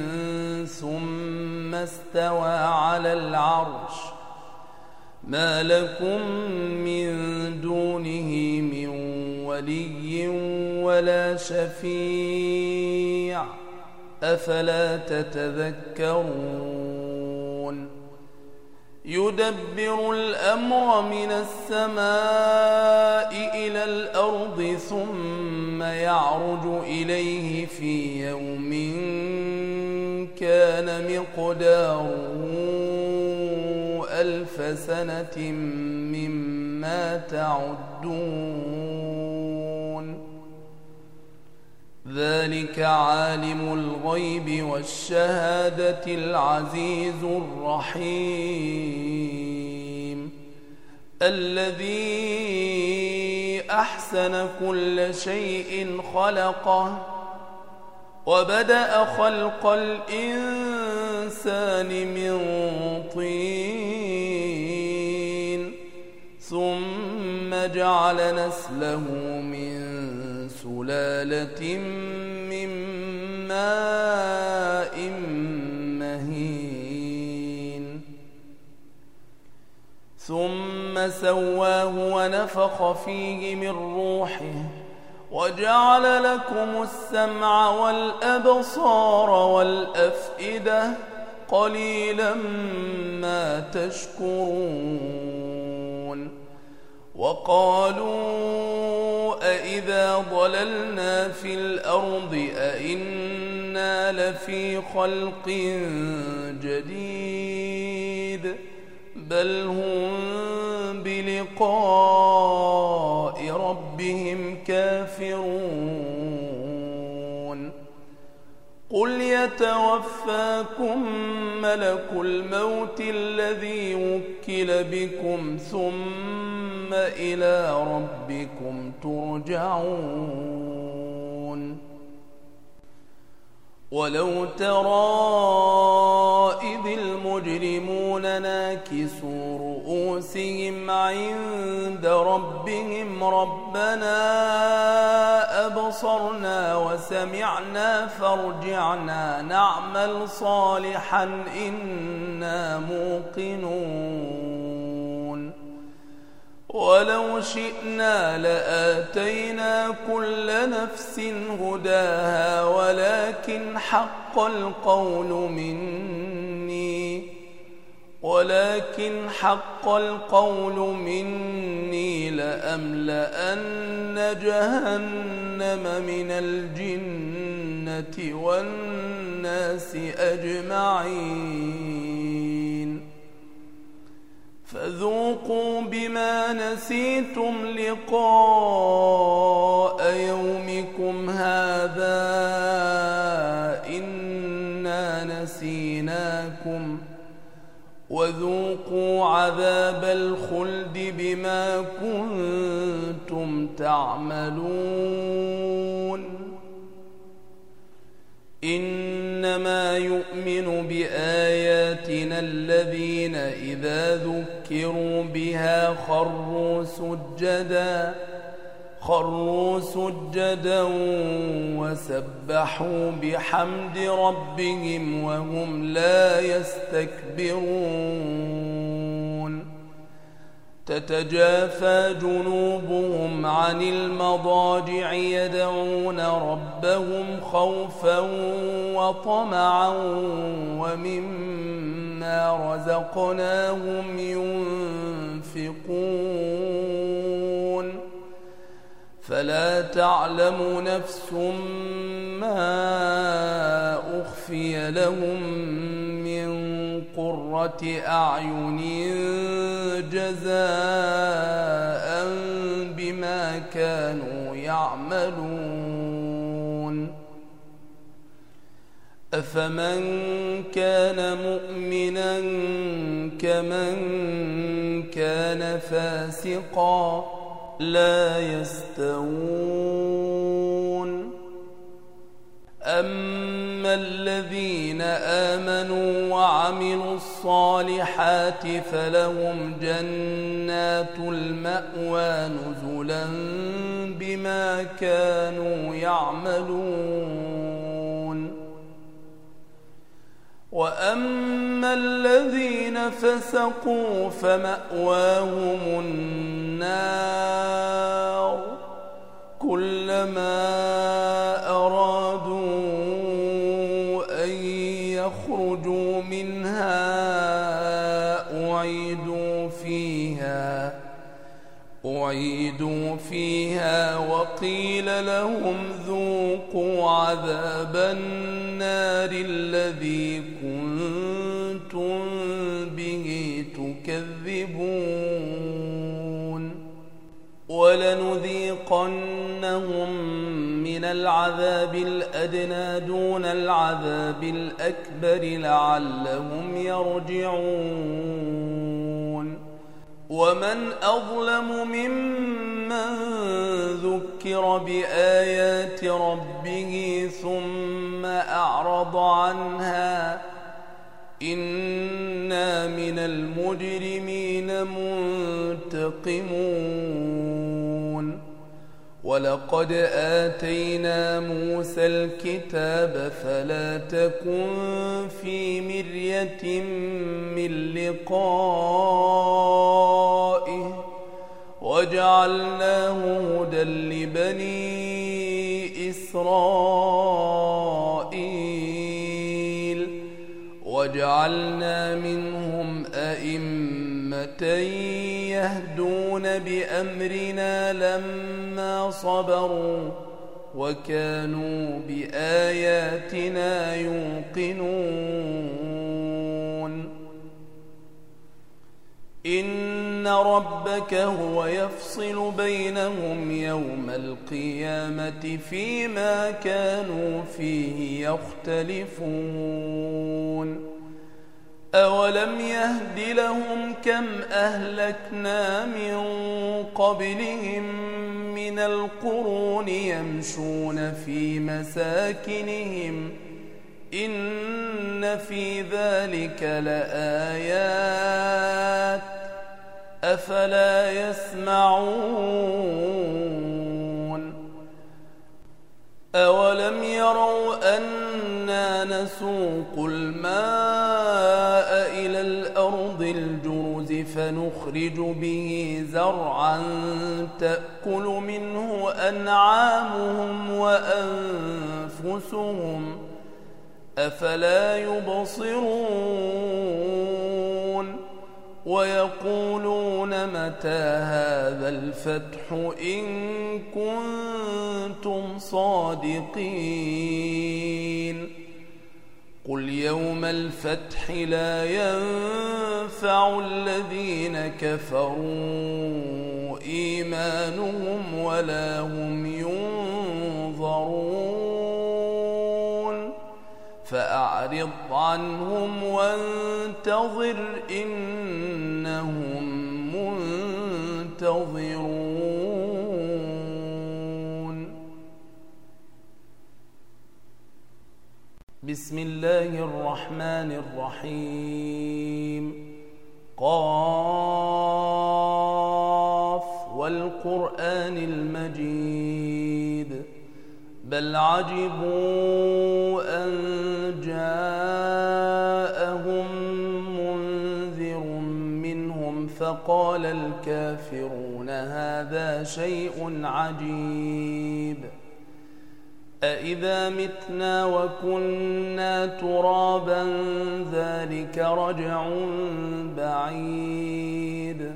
ثم استوى على العرش ما لكم من دونه من ولي ولا شفيع أفلا تتذكرون. يدبر الأمر من السماء إلى الأرض ثم يعرج إليه في يوم كان مقداره ألف سنة مما تعدون. ذلك عالم الغيب والشهادة العزيز الرحيم الذي أحسن كل شيء خلقه وبدأ خلق الإنسان من طين ثم جعل نسله من سلالة من ماء مهين ثم سواه ونفخ فيه من روحه وجعل لكم السمع والأبصار والأفئدة قليلا ما تشكرون. وقالوا أإذا ضللنا في الأرض أإنا لفي خلق جديد بل هم بلقاء ربهم كافرون. قل يتوفاكم ملك الموت الذي وكل بكم ثم إلى ربكم ترجعون. ولو ترى إذ المجرمون ناكسوا رؤوسهم عند ربهم ربنا أبصرنا وسمعنا فارجعنا نعمل صالحا إنا موقنون. ولو شئنا لآتينا كل نفس هداها ولكن حق القول مني ولكن حق القول مني لأملأن جهنم من الجنة والناس أجمعين. فذوقوا بما نسيتم لقاء يومكم هذا إنا نسيناكم وذوقوا عذاب الخلد بما كنتم تعملون. إنما يؤمن بآياتنا الذين إذا ذكروا بها خروا سجدا خروا سجدا وسبحوا بحمد ربهم وهم لا يستكبرون. تتجافى جنوبهم عن المضاجع يدعون ربهم خوفا وطمعا ومما رزقناهم ينفقون. فلا تعلم نفس ما أخفي لهم من قرة أعين جزاء بما كانوا يعملون أفمن كان مؤمنا كمن كان فاسقا لا يستوون أما الذين آمنوا وعملوا الصالحات فلهم جنات المأوى نزلا بما كانوا يعملون وأما الذين فسقوا فمأواهم النار كلما أرادوا أن يخرجوا منها أعيدوا فيها أعيدوا فيها وقيل لهم ذوقوا عذاب النار الذي كنتم به تكذبون ولنذيقنهم من العذاب الأدنى دون العذاب الأكبر لعلهم يرجعون ومن أظلم ممن ذكر بآيات ربه ثم أعرض عنها إنا من المجرمين منتقمون ولقد آتينا موسى الكتاب فلا تكن في مرية من لقائه وجعلناه هدى لبني إسرائيل وجعلنا منهم أئمة يهدون بأمرنا لما صبروا وكانوا بآياتنا يوقنون إن ربك هو يفصل بينهم يوم القيامة فيما كانوا فيه يختلفون أولم يهد لهم كم أهلكنا من قبلهم من القرون يمشون في مساكنهم إن في ذلك لآيات أفلا يسمعون أولم يروا أنا نسوق الماء إلى الأرض الجرز فنخرج به زرعا تأكل منه أنعامهم وأنفسهم أفلا يبصرون ويقولون متى هذا الفتح إن كنتم صادقين قل يوم الفتح لا ينفع الذين كفروا إيمانهم ولا هم ينظرون فأعرض عنهم وانتظر إنهم منتظرون بسم الله الرحمن الرحيم قاف والقرآن المجيد بل عجبوا أن جاءهم منذر منهم فقال الكافرون هذا شيء عجيب أإذا متنا وكنا ترابا ذلك رجع بعيد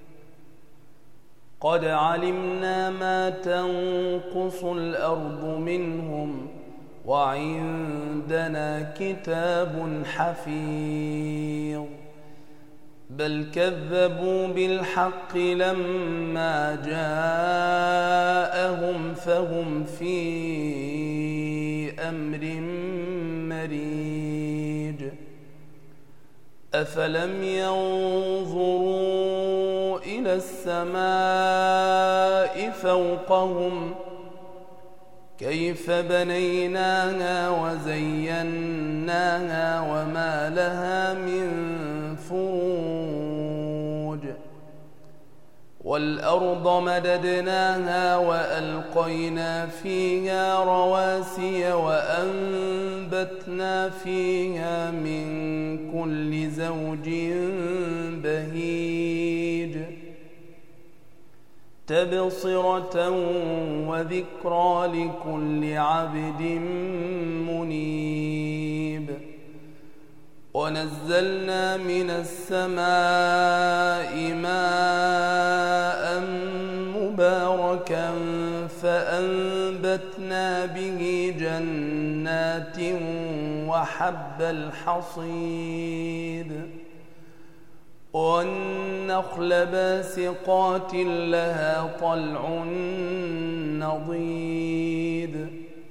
قد علمنا ما تنقص الأرض منهم وعندنا كتاب حفيظ بل كذبوا بالحق لما جاءهم فهم في أمر مريج أفلم ينظروا إلى السماء فوقهم كيف بنيناها وزيناها وما لها من فروج والأرض مددناها وألقينا فيها رواسي وأنبتنا فيها من كل زوج بهيج تبصرة وذكرى لكل عبد منيب ونزلنا من السماء ماء مباركا فأنبتنا به جنات وحب الحصيد والنخل باسقات لها طلع نضيد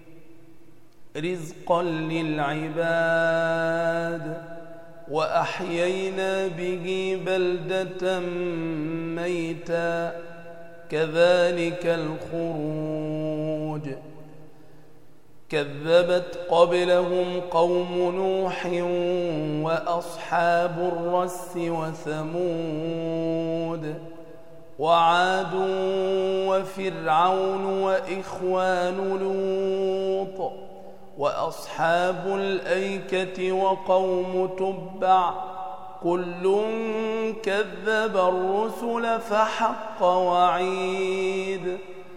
رزقا للعباد وأحيينا به بلدة ميتا كذلك الخروج كذبت قبلهم قوم نوح وأصحاب الرس وثمود وعاد وفرعون وإخوان لوط وأصحاب الأيكة وقوم تبع كل كذب الرسل فحق وعيد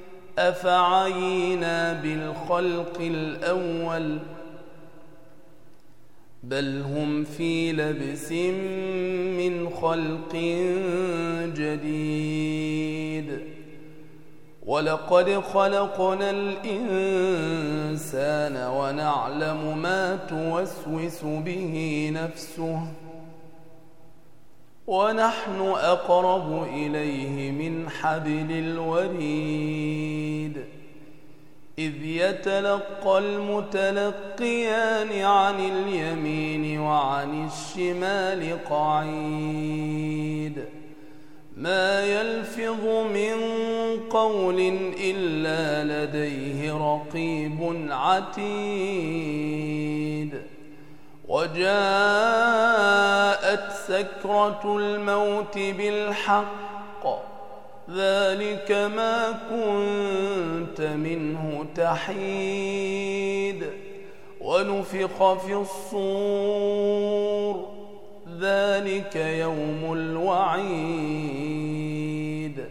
أفعينا بالخلق الأول بل هم في لبس من خلق جديد ولقد خلقنا الإنسان ونعلم ما توسوس به نفسه ونحن أقرب إليه من حبل الوريد إذ يتلقى المتلقيان عن اليمين وعن الشمال قعيد ما يلفظ من قول إلا لديه رقيب عتيد وجاءت سكرة الموت بالحق ذلك ما كنت منه تحيد ونفخ في الصور ذلك يوم الوعيد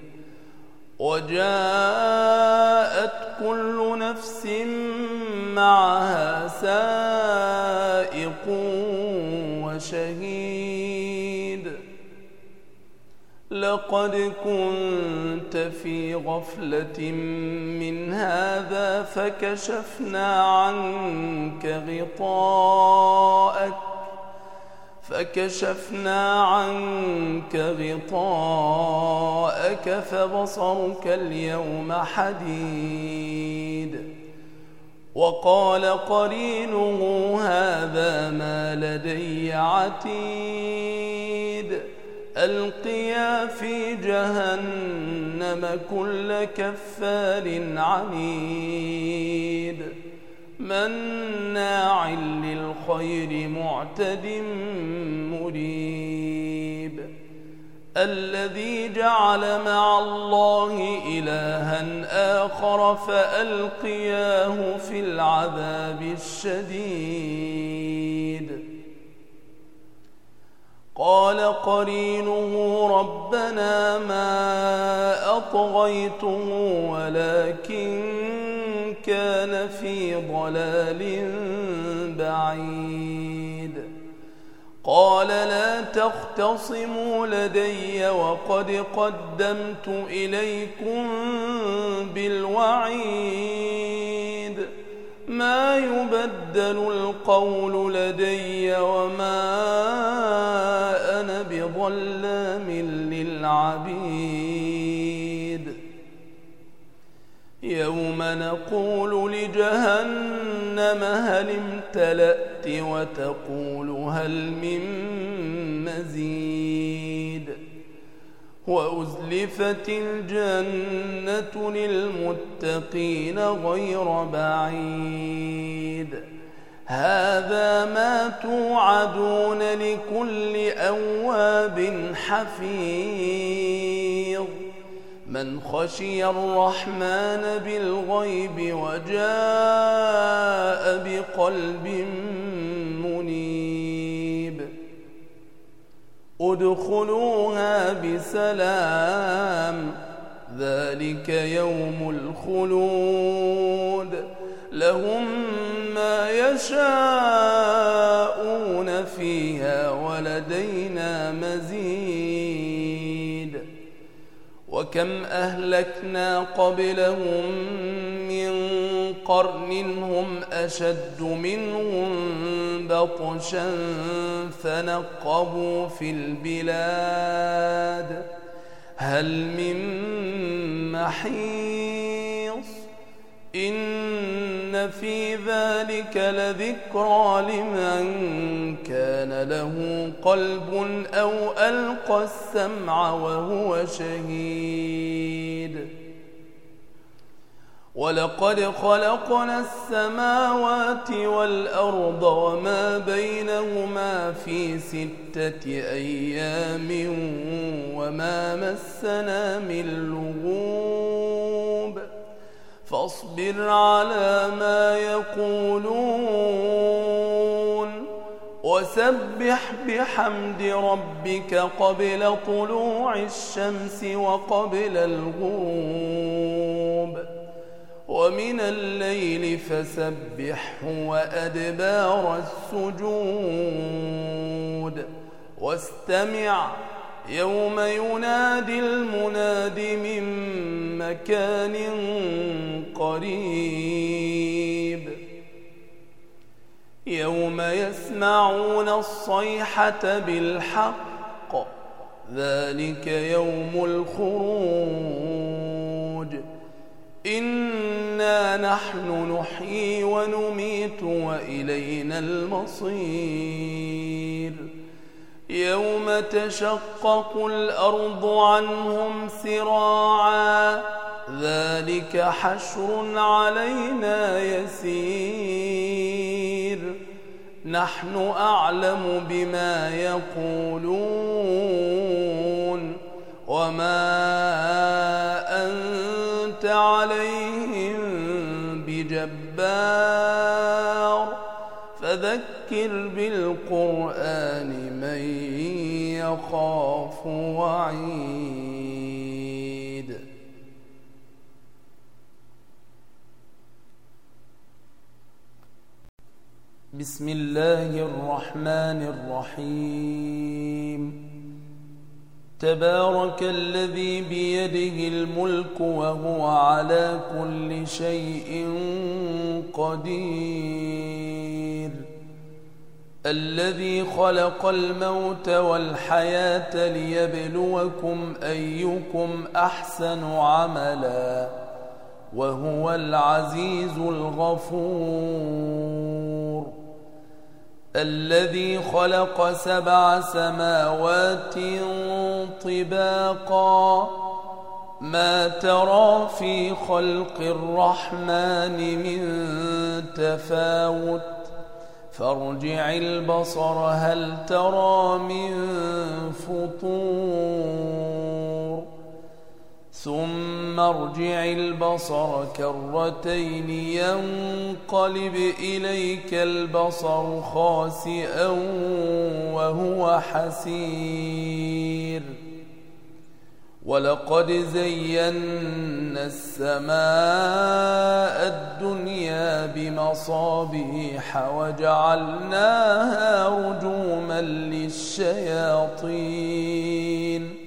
وجاءت كل نفس معها سائق وشهيد لقد كنت في غفلة من هذا فكشفنا عنك غطاءك فكشفنا عنك غطاءك فبصرك اليوم حديد وقال قرينه هذا ما لدي عتيد ألقيا في جهنم كل كفار عنيد مناع للخير معتد مريب الذي جعل مع الله إلها آخر فألقياه في العذاب الشديد قال قرينه ربنا ما أطغيته ولكن كان في ضلال بعيد قال لا تختصموا لدي وقد قدمت إليكم بالوعيد ما يبدل القول لدي وما أنا بظلام للعبيد يوم نقول لجهنم هل امتلأت وتقول هل من مزيد وأزلفت الجنة للمتقين غير بعيد هذا ما توعدون لكل أواب حفيظ من خشي الرحمن بالغيب وجاء بقلب منيب ادخلوها بسلام ذلك يوم الخلود لهم ما يشاءون فيها ولدينا مزيد وكم أهلكنا قبلهم من قرن هم أشد منهم بطشا فنقبوا في البلاد هل من محيص إن في ذلك لذكرى لمن كان له قلب أو ألقى السمع وهو شهيد ولقد خلقنا السماوات والأرض وما بينهما في ستة أيام وما مسنا من لغوب فاصبر على ما يقولون وسبح بحمد ربك قبل طلوع الشمس وقبل الغروب ومن الليل فسبحه وأدبار السجود واستمع يوم ينادي المناد من مكان قريب يوم يسمعون الصيحة بالحق ذلك يوم الخروج إنا نحن نحيي ونميت وإلينا المصير يوم تشقق الأرض عنهم سراعا ذلك حشر علينا يسير نحن أعلم بما يقولون وما أنت عليهم بجبار فذكر بالقرآن من يخاف وعيد بسم الله الرحمن الرحيم تبارك الذي بيده الملك وهو على كل شيء قدير الذي خلق الموت والحياة ليبلوكم أيكم أحسن عملا وهو العزيز الغفور الذي خلق سبع سماوات طباقا ما ترى في خلق الرحمن من تفاوت فارجع البصر هل ترى من فطور ثم ارجع البصر كرتين ينقلب إليك البصر خاسئا وهو حسير ولقد زينا السماء الدنيا بمصابيح وجعلناها رجوما للشياطين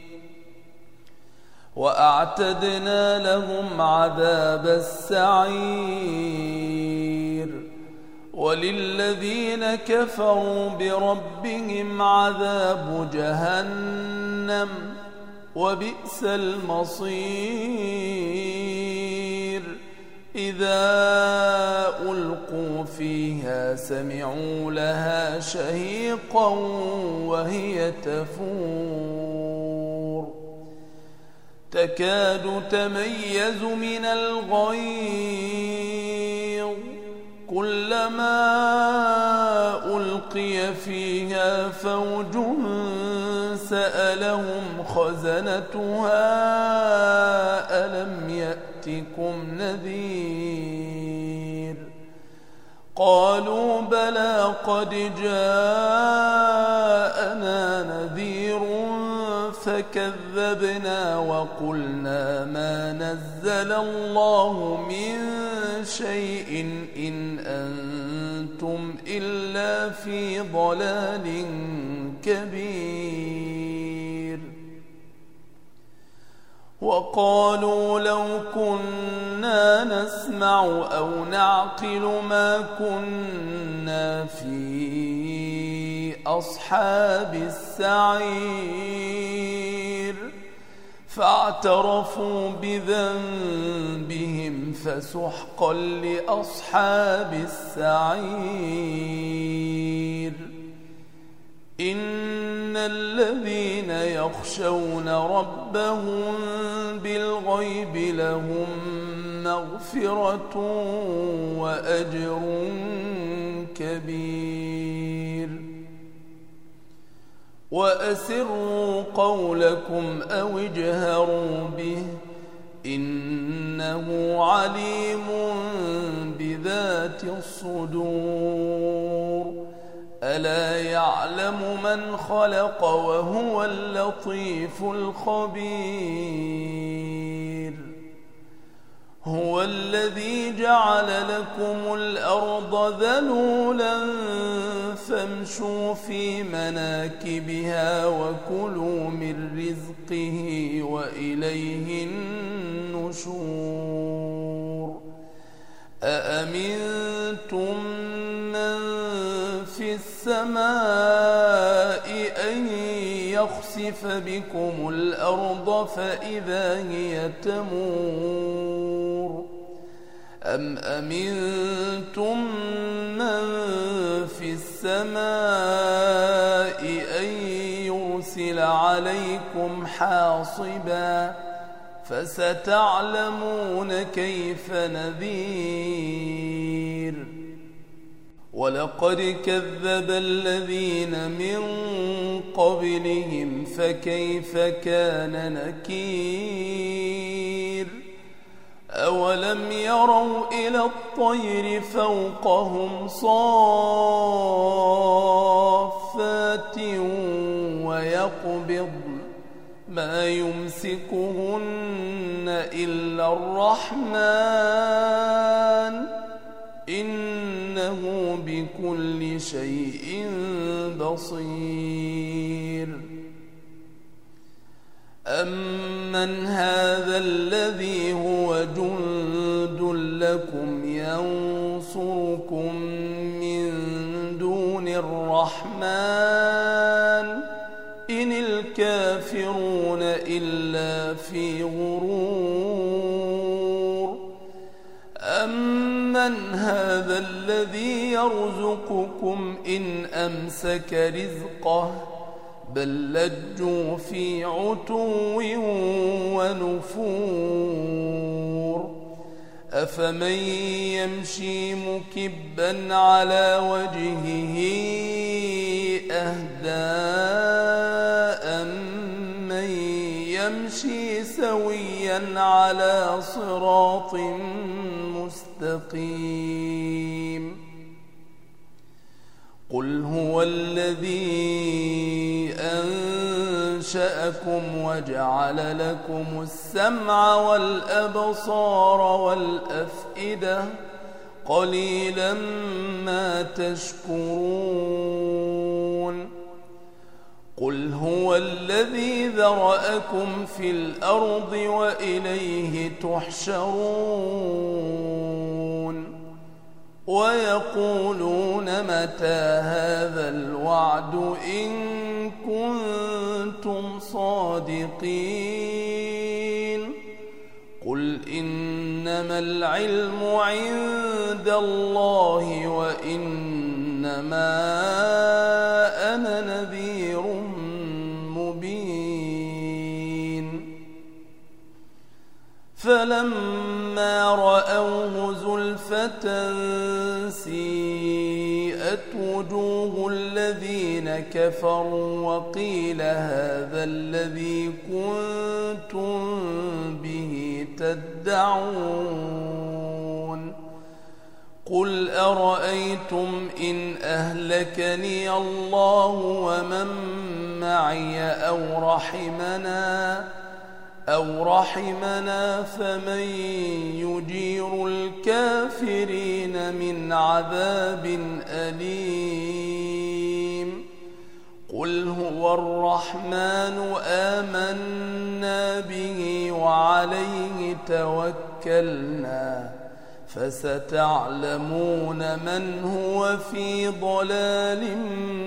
وأعتدنا لهم عذاب السعير وللذين كفروا بربهم عذاب جهنم وبئس المصير إذا ألقوا فيها سمعوا لها شهيقا وهي تفور تكاد تميز من الغيظ كلما ألقي فيها فوج سألهم خزنتها ألم يأتكم نذير قالوا بلى قد جاءنا نذير فكذبنا وقلنا ما نزل الله من شيء إن أنتم إلا في ضلال كبير وقالوا لو كنا نسمع أو نعقل ما كنا في أصحاب السعير فاعترفوا بذنبهم فسحقا لأصحاب السعير إن الذين يخشون ربهم بالغيب لهم مغفرة وأجر كبير وأسروا قولكم أو اجهروا به إنه عليم بذات الصدور ألا يعلم من خلق وهو اللطيف الخبير هو الذي جعل لكم الأرض ذلولا فامشوا في مناكبها وكلوا من رزقه وإليه النشور أأمنتم من في السماء أن يخسف بكم الأرض فإذا هي تمور أم أمنتم من في السماء أن يرسل عليكم حاصبا فستعلمون كيف نذير ولقد كذب الذين من قبلهم فكيف كان نكير أولم يروا إلى الطير فوقهم صافات ويقبضن ما يمسكهن إلا الرحمن إنه بكل شيء بصير أمن هذا الذي هو جند لكم ينصركم من دون الرحمن إن الكافرون إلا في غرور أمن هذا الذي يرزقكم إن أمسك رزقه بل لجوا في عتو ونفور أفمن يمشي مكبا على وجهه أهدى أمن يمشي سويا على صراط مستقيم قل هو الذي أنشأكم وجعل لكم السمع والأبصار والأفئدة قليلا ما تشكرون قل هو الذي ذرأكم في الأرض وإليه تحشرون ويقولون متى هذا الوعد إن كنتم صادقين قل إنما العلم عند الله وإنما أنا نذير مبين فلما رأوه زلفة سيئت وجوه الذين كفروا وقيل هذا الذي كنتم به تدعون قل أرأيتم إن أهلكني الله ومن معي أو رحمنا أو رحمنا فمن يجير الكافرين من عذاب أليم قل هو الرحمن آمنا به وعليه توكلنا فستعلمون من هو في ضلال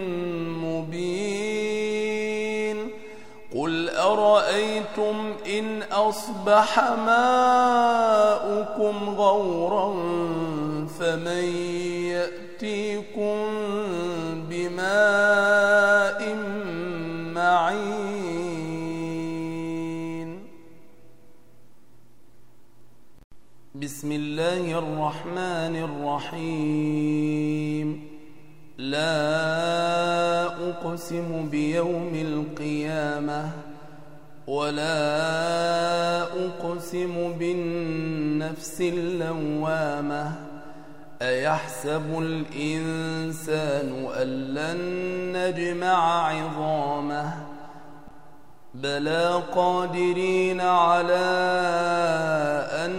مبين قل أرأيتم إن أصبح ماؤكم غورا فمن يأتيكم بماء معين بسم الله الرحمن الرحيم لا أقسم بيوم القيامة ولا أقسم بالنفس اللوامة أيحسب الإنسان أن لن نجمع عظامه بلى قادرين على أن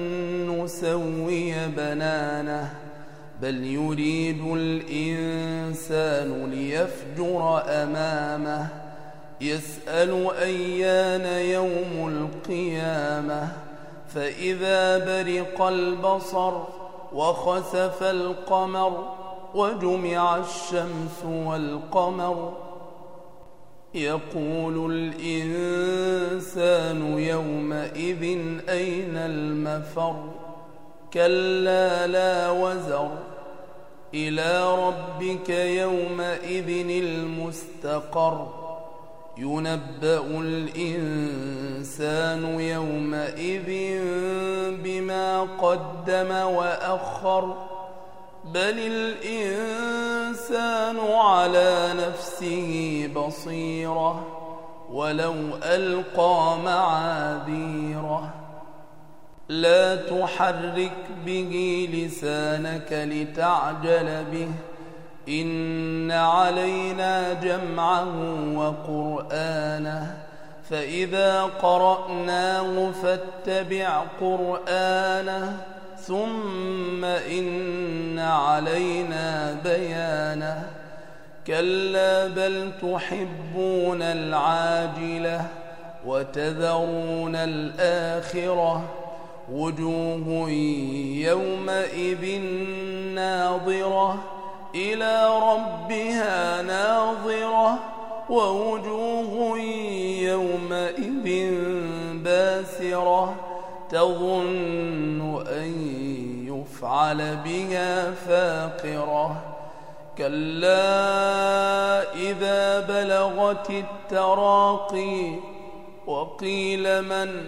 نسوي بنانه بل يريد الإنسان ليفجر أمامه يسأل أيان يوم القيامة فإذا برق البصر وخسف القمر وجمع الشمس والقمر يقول الإنسان يومئذ أين المفر كلا لا وزر إلى ربك يومئذ المستقر ينبأ الإنسان يومئذ بما قدم وأخر بل الإنسان على نفسه بصيرة ولو ألقى معاذيره لا تحرك به لسانك لتعجل به إن علينا جمعه وقرآنه فإذا قرأناه فاتبع قرآنه ثم إن علينا بيانه كلا بل تحبون العاجلة وتذرون الآخرة وجوه يومئذ ناظرة إلى ربها ناظرة ووجوه يومئذ باسرة تظن أن يفعل بها فاقرة كلا إذا بلغت التراقي وقيل من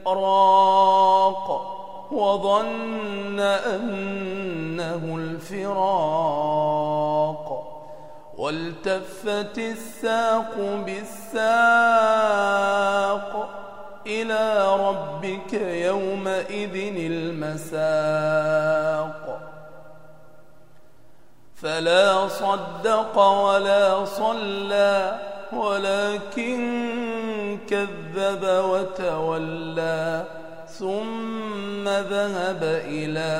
راق وظن أنه الفراق والتفت الساق بالساق إلى ربك يومئذ المساق فلا صدق ولا صلى ولكن كذب وتولى ثم ذهب إلى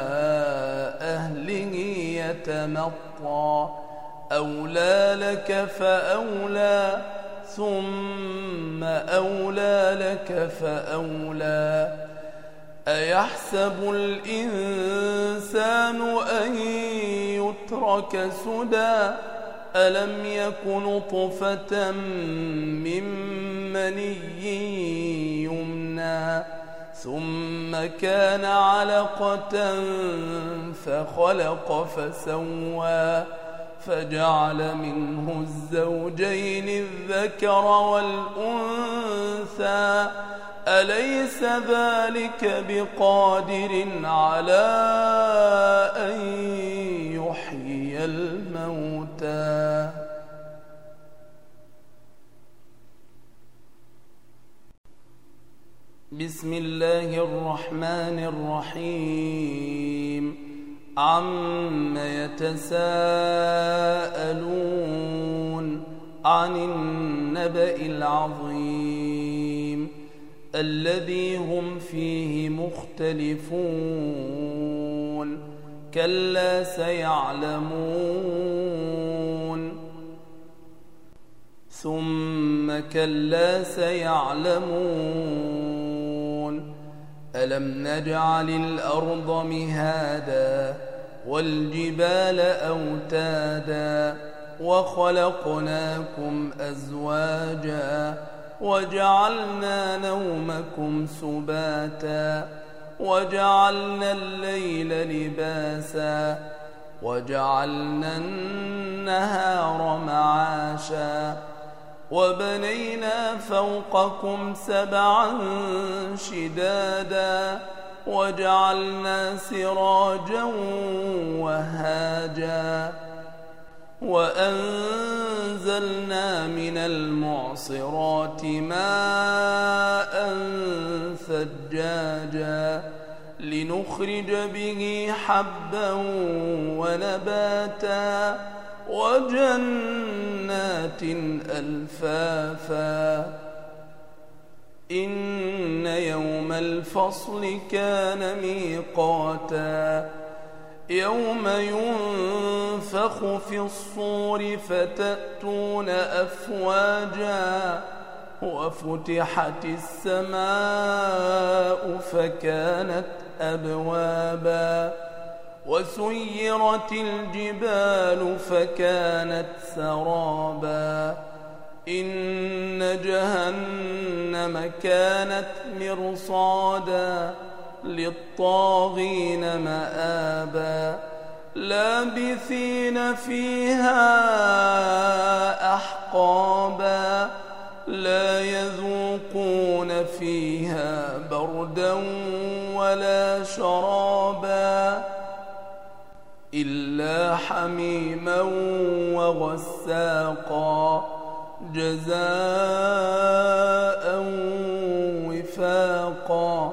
أهله يتمطى أولى لك فأولى ثم أولى لك فأولى أيحسب الإنسان أن يترك سدى ألم يك نطفة من مني يمنى ثم كان علقة فخلق فسوى فجعل منه الزوجين الذكر والأنثى أليس ذلك بقادر على أن يحيي الموتى بسم الله الرحمن الرحيم عم يتساءلون عن النبأ العظيم الذي هم فيه مختلفون كلا سيعلمون ثم كلا سيعلمون ألم نجعل الأرض مهادا والجبال أوتادا وخلقناكم أزواجا وجعلنا نومكم سباتا وجعلنا الليل لباسا وجعلنا النهار معاشا وبنينا فوقكم سبعا شدادا وجعلنا سراجا وهاجا وأنزلنا من المعصرات ماء ثجاجا لنخرج به حبا ونباتا وجنات ألفافا إن يوم الفصل كان ميقاتا يوم ينفخ في الصور فتأتون أفواجا وفتحت السماء فكانت أبوابا وسيرت الجبال فكانت سرابا إن جهنم كانت مرصادا للطاغين مآبا لابثين فيها أحقابا لا يذوقون فيها بردا ولا شرابا إلا حميما وغساقا جزاء وفاقا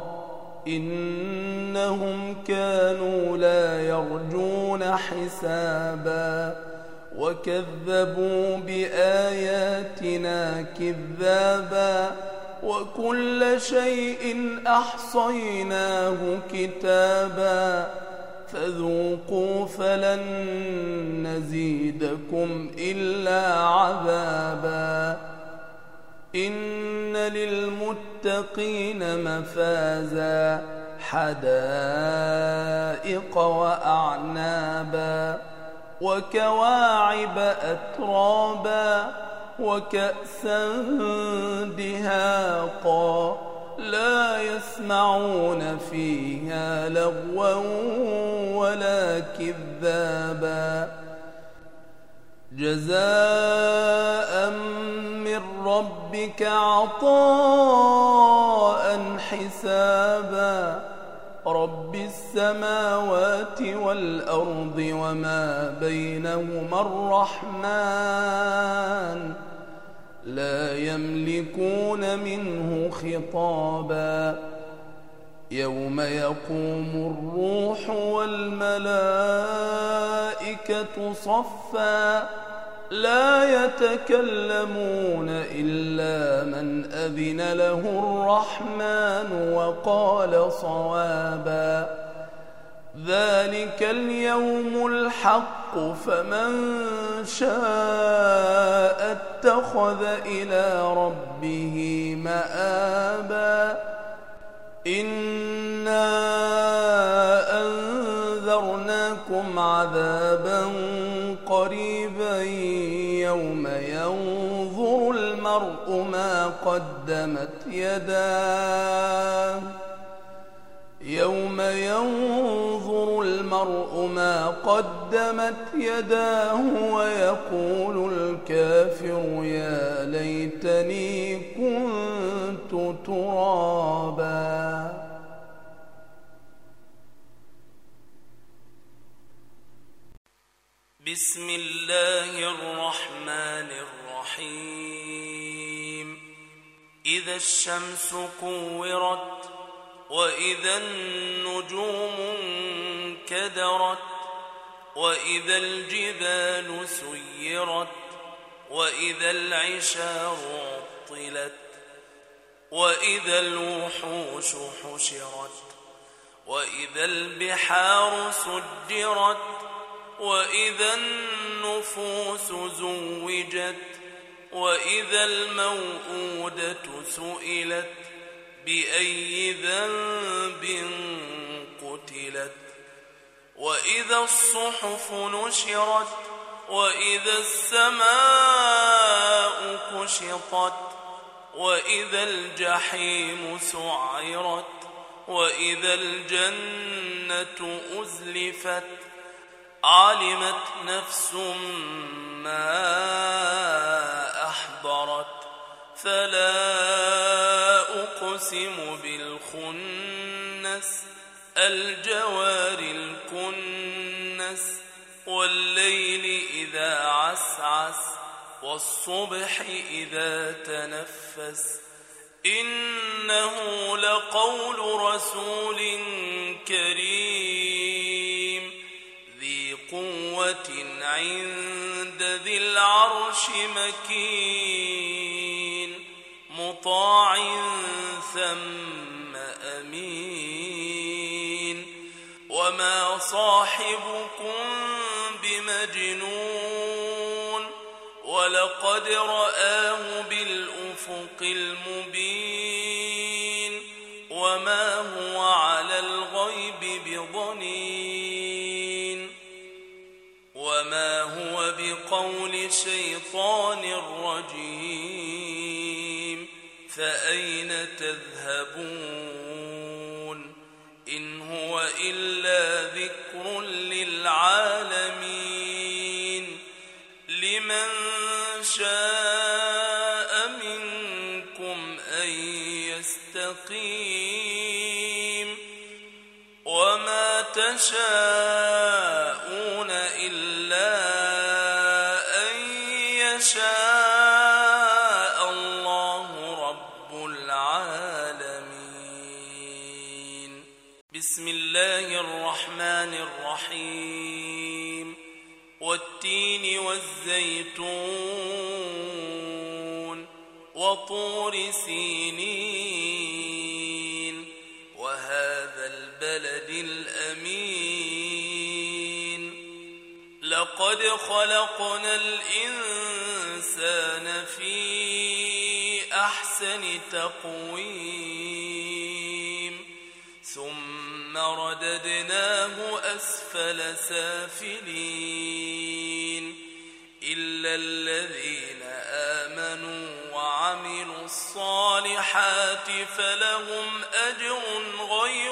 إنهم كانوا لا يرجون حسابا وكذبوا بآياتنا كذابا وكل شيء أحصيناه كتابا فذوقوا فلن نزيدكم إلا عذابا إن للمتقين مفازا حدائق وأعنابا وكواعب أترابا وكأسا دهاقا لا يسمعون فيها لغوا ولا كذابا جزاء من ربك عطاء حسابا رب السماوات والأرض وما بينهما الرحمن لا يملكون منه خطابا يوم يقوم الروح والملائكة صفا لا يتكلمون إلا من أذن له الرحمن وقال صوابا ذلك اليوم الحق فمن شاء اتخذ إلى ربه مآبا إنا أنذرناكم عذابا قريبا يوم ينظر المرء ما قدمت يداه يوم ينظر المرء ما قدمت يداه ويقول الكافر يا ليتني كنت ترابا. بسم الله الرحمن الرحيم. إذا الشمس كورت وإذا النجوم انكدرت وإذا الجبال سيرت وإذا العشار عطلت وإذا الوحوش حشرت وإذا البحار سجرت وإذا النفوس زوجت وإذا الموءودة سئلت بأي ذنب قتلت وإذا الصحف نشرت وإذا السماء كشطت وإذا الجحيم سعرت وإذا الجنة أزلفت علمت نفس ما أحضرت فلا أقسم بالخنس الجوار الكنس والليل إذا عسعس والصبح إذا تنفس إنه لقول رسول كريم ذي قوة عند ذي العرش مكين مطاع ثم أمين وما صاحبكم بمجنون ولقد رآه بالأفق المبين وما هو على الغيب بضنين وما هو بقول شيطان رجيم فأين تذهبون إن هو إلا ذكر للعالمين لمن شاء منكم أن يستقيم وما تشاءون إلا أن يشاء الله رب العالمين. بسم الله الرحمن الرحيم. والتين والزيتون وطور سينين وهذا البلد الأمين لقد خلقنا الإنسان في أحسن تقويم ثم رددناه أسفل سافلين إلا الذين آمنوا وعملوا الصالحات فلهم أجر غير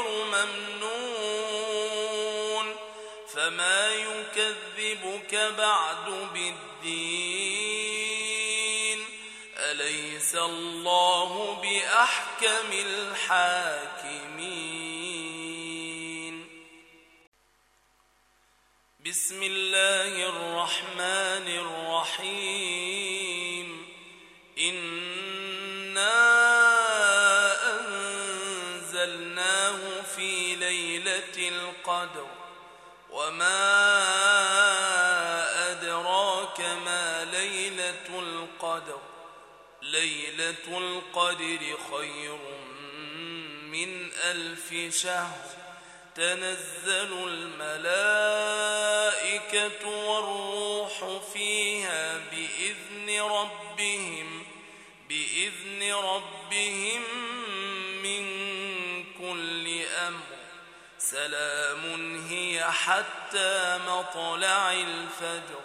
ممنون فما يكذبك بعد بالدين أليس الله بأحكم الحاكمين. بسم الله الرحمن الرحيم. إنا أنزلناه في ليلة القدر وما أدراك ما ليلة القدر ليلة القدر خير من ألف شهر تنزل الملائكة والروح فيها بإذن ربهم بإذن ربهم من كل سلام هي حتى مطلع الفجر.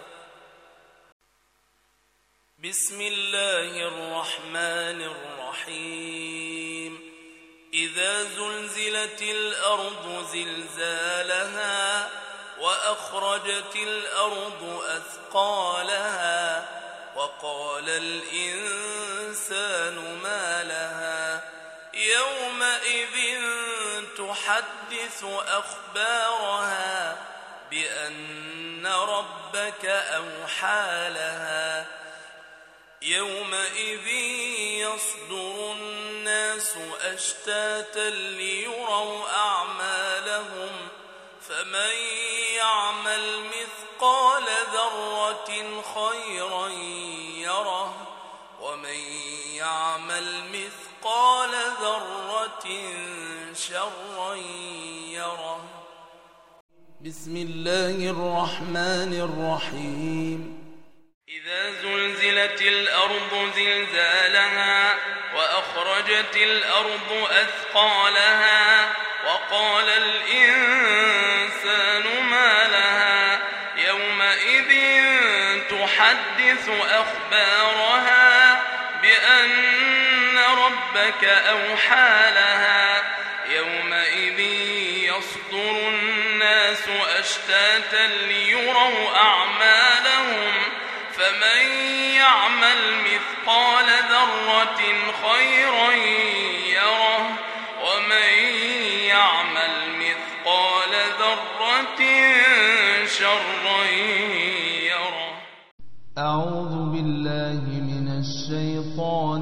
بسم الله الرحمن الرحيم. إذا زلزلت الأرض زلزالها وأخرجت الأرض أثقالها وقال الإنسان ما لها يومئذ تحدث أخبارها بأن ربك أوحى لها يومئذ يصدر الناس أشتاتا ليروا أعمالهم فمن يعمل مثقال ذرة خيرا يره ومن يعمل مثقال ذرة شرا يره. بسم الله الرحمن الرحيم. إذا زلزلت الأرض زلزالها وأخرجت الأرض أثقالها وقال الإنسان ما لها يومئذ تحدث أخبارها بأن ربك أوحى لها يومئذ يصدر الناس أشتاتا ليروا أعمالهم فمن يعمل مثقال ذرة خيرا يره ومن يعمل مثقال ذرة شرا يره. أعوذ بالله من الشيطان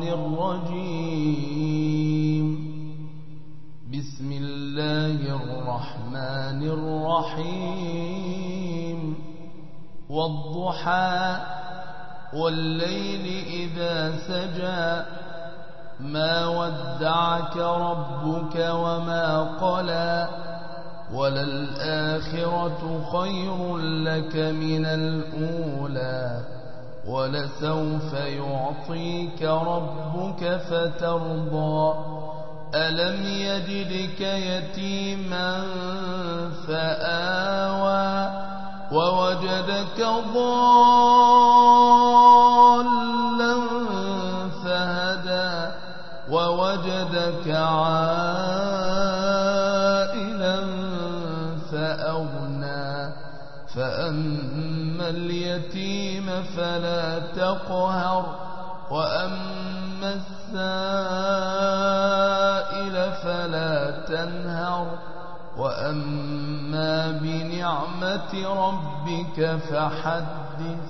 الرجيم. بسم الله الرحمن الرحيم. والضحى والليل إذا سجى ما ودعك ربك وما قلى وللآخرة خير لك من الأولى ولسوف يعطيك ربك فترضى ألم يجدك يتيما فآوى ووجدك ضالا فهدى ووجدك عائلا فأغنى فأما اليتيم فلا تقهر وأما السائل فلا تنهر وأما بنعمة ربك فحدث.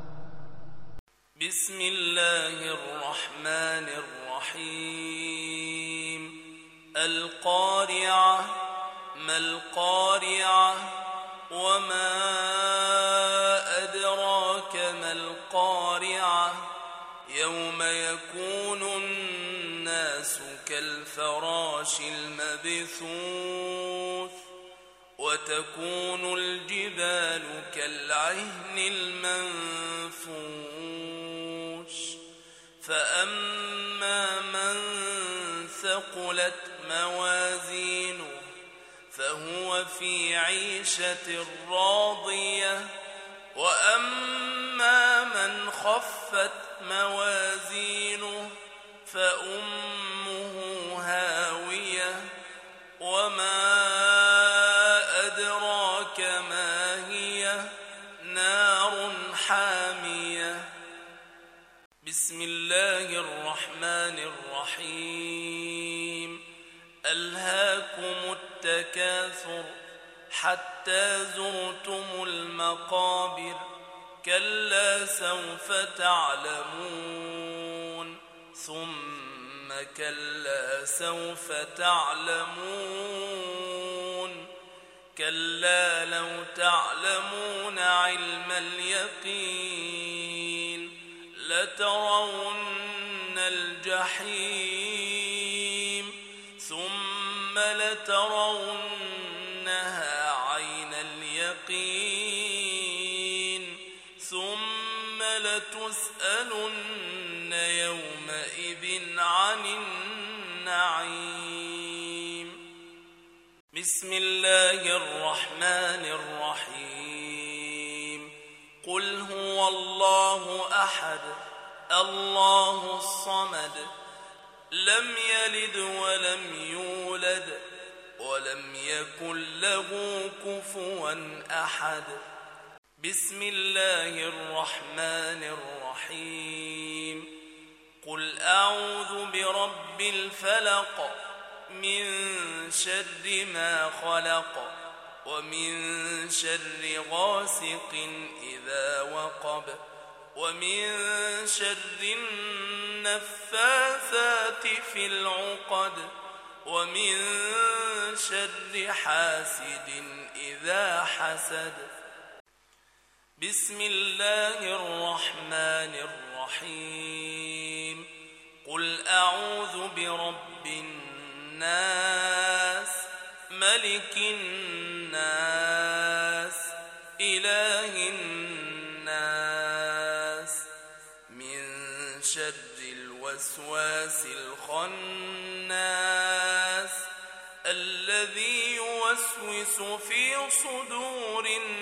بسم الله الرحمن الرحيم. القارعة ما القارعة وما أدراك ما القارعة يوم يكون الناس كالفراش المبثوث وتكون الجبال كالعهن المنفوش فأما من ثقلت موازينه فهو في عيشة راضية وأما من خفت موازينه فأمه هاوية وما أدراك ما هي نار حامية. بسم الله الرحمن الرحيم. ألهاكم التكاثر حتى زرتم المقابر كلا سوف تعلمون ثم كلا سوف تعلمون كلا لو تعلمون علم اليقين لترون الجحيم ثم لترونها عين اليقين ثم لتسألن يومئذ عن النعيم. بسم الله الرحمن الرحيم قل هو الله أحد الله الصمد لم يلد ولم يولد ولم يكن له كفوا أحد بسم الله الرحمن الرحيم قل أعوذ برب الفلق من شر ما خلق ومن شر غاسق إذا وقب ومن شر النفاثات في العقد ومن شر حاسد إذا حسد بسم الله الرحمن الرحيم قل أعوذ برب الناس ملك الناس إله الناس من شر الوسواس الخناس الذي يوسوس في صدور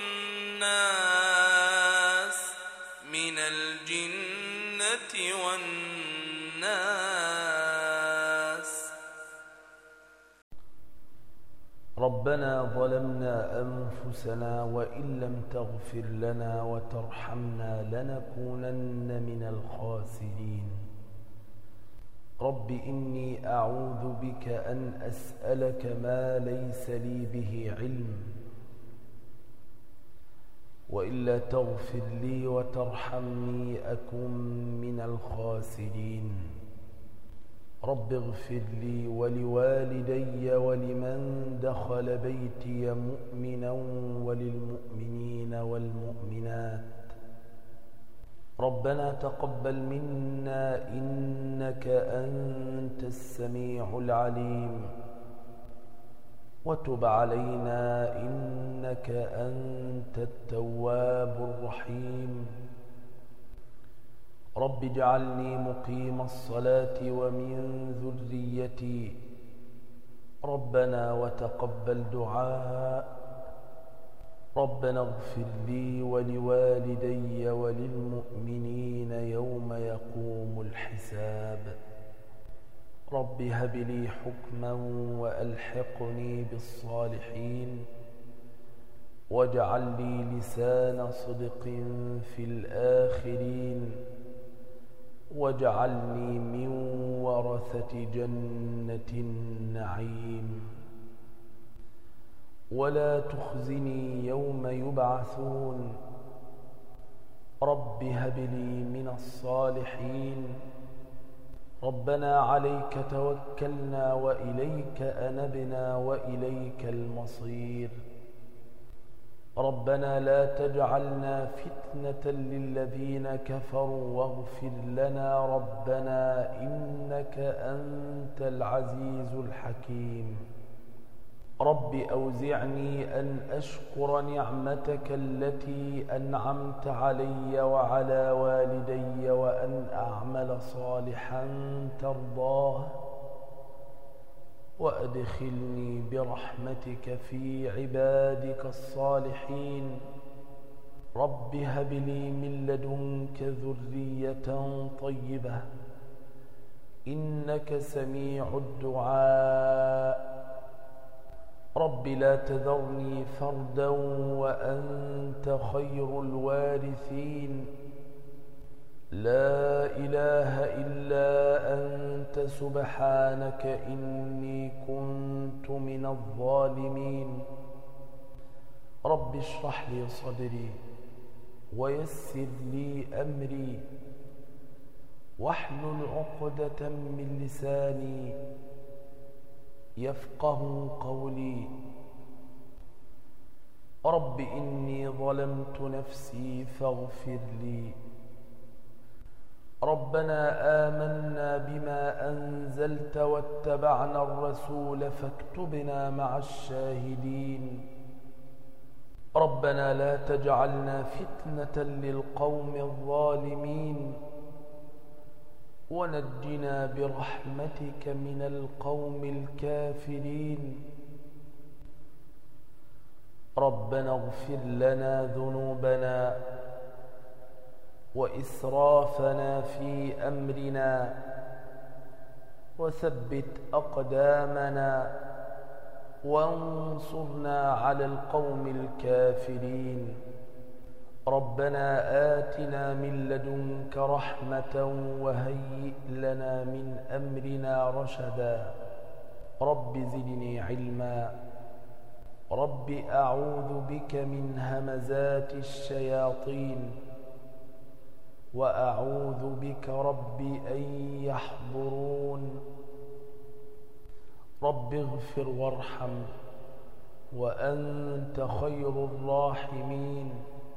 الناس من الجنة والناس ربنا ظلمنا أنفسنا وإن لم تغفر لنا وترحمنا لنكونن من الخاسرين رب إني أعوذ بك أن أسألك ما ليس لي به علم وإلا تغفر لي وترحمني أكن من الخاسرين رب اغفر لي ولوالدي ولمن دخل بيتي مؤمنا وللمؤمنين والمؤمنات ربنا تقبل منا إنك أنت السميع العليم وتب علينا إنك أنت التواب الرحيم رب اجعلني مقيم الصلاة ومن ذريتي ربنا وتقبل دعاء ربنا اغفر لي ولوالدي وللمؤمنين يوم يقوم الحساب رب هب لي حكما وألحقني بالصالحين واجعل لي لسان صدق في الآخرين واجعلني من ورثة جنة النعيم ولا تخزني يوم يبعثون رب هب لي من الصالحين ربنا عليك توكلنا وإليك أنبنا وإليك المصير ربنا لا تجعلنا فتنة للذين كفروا واغفر لنا ربنا إنك أنت العزيز الحكيم رب أوزعني أن أشكر نعمتك التي أنعمت علي وعلى والدي وأن أعمل صالحا ترضاه وأدخلني برحمتك في عبادك الصالحين رب هب لي من لدنك ذرية طيبة إنك سميع الدعاء رب لا تذرني فردا وأنت خير الوارثين لا إله إلا أنت سبحانك إني كنت من الظالمين رب اشرح لي صدري ويسر لي أمري واحلل عقدة من لساني يفقه قولي رب إني ظلمت نفسي فاغفر لي ربنا آمنا بما أنزلت واتبعنا الرسول فاكتبنا مع الشاهدين ربنا لا تجعلنا فتنة للقوم الظالمين ونجنا برحمتك من القوم الكافرين ربنا اغفر لنا ذنوبنا وإسرافنا في أمرنا وثبت أقدامنا وانصرنا على القوم الكافرين. ربنا آتنا من لدنك رحمة وهيئ لنا من أمرنا رشدا. رب زدني علما. رب أعوذ بك من همزات الشياطين وأعوذ بك رب أن يحضرون. رب اغفر وارحم وأنت خير الراحمين.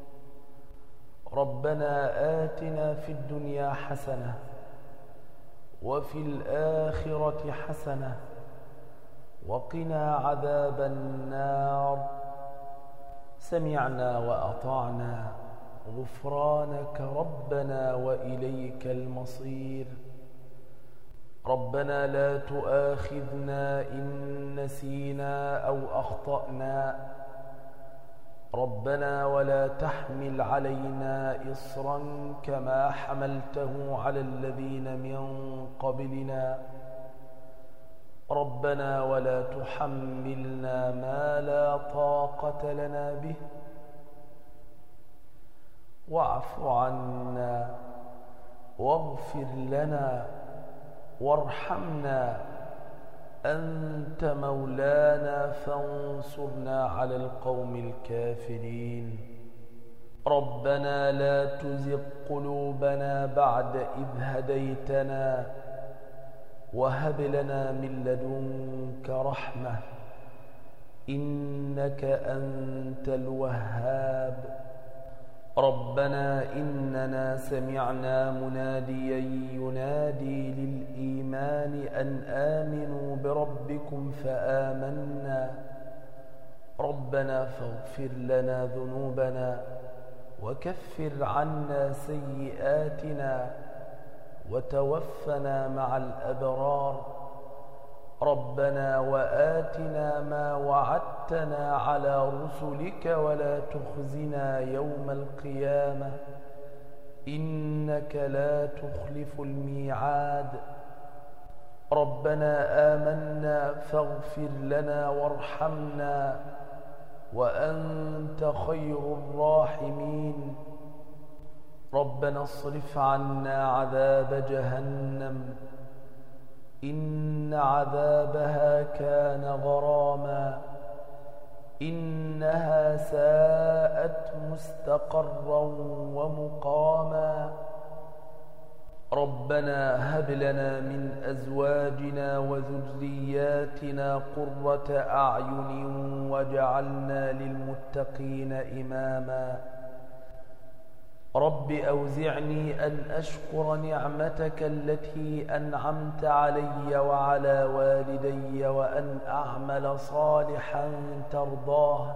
ربنا آتنا في الدنيا حسنة وفي الآخرة حسنة وقنا عذاب النار. سمعنا وأطعنا غفرانك ربنا وإليك المصير. ربنا لا تؤاخذنا إن نسينا أو أخطأنا. ربنا ولا تحمل علينا إصرا كما حملته على الذين من قبلنا. ربنا ولا تحملنا ما لا طاقة لنا به. واعف عنا واغفر لنا وارحمنا. أنت مولانا فانصرنا على القوم الكافرين. ربنا لا تزغ قلوبنا بعد إذ هديتنا وهب لنا من لدنك رحمة إنك أنت الوهاب. ربنا إننا سمعنا مناديا ينادي للإيمان أن آمنوا بربكم فآمنا. ربنا فاغفر لنا ذنوبنا وكفر عنا سيئاتنا وتوفنا مع الأبرار. ربنا وآتنا ما وعدتنا على رسلك ولا تخزنا يوم القيامة إنك لا تخلف الميعاد. ربنا آمنا فاغفر لنا وارحمنا وأنت خير الراحمين. ربنا اصرف عنا عذاب جهنم إن عذابها كان غراما إنها ساءت مستقرا ومقاما. ربنا هب لنا من أزواجنا وذرياتنا قرة أعين واجعلنا للمتقين إماما. رب أوزعني أن أشكر نعمتك التي أنعمت علي وعلى والدي وأن أعمل صالحا ترضاه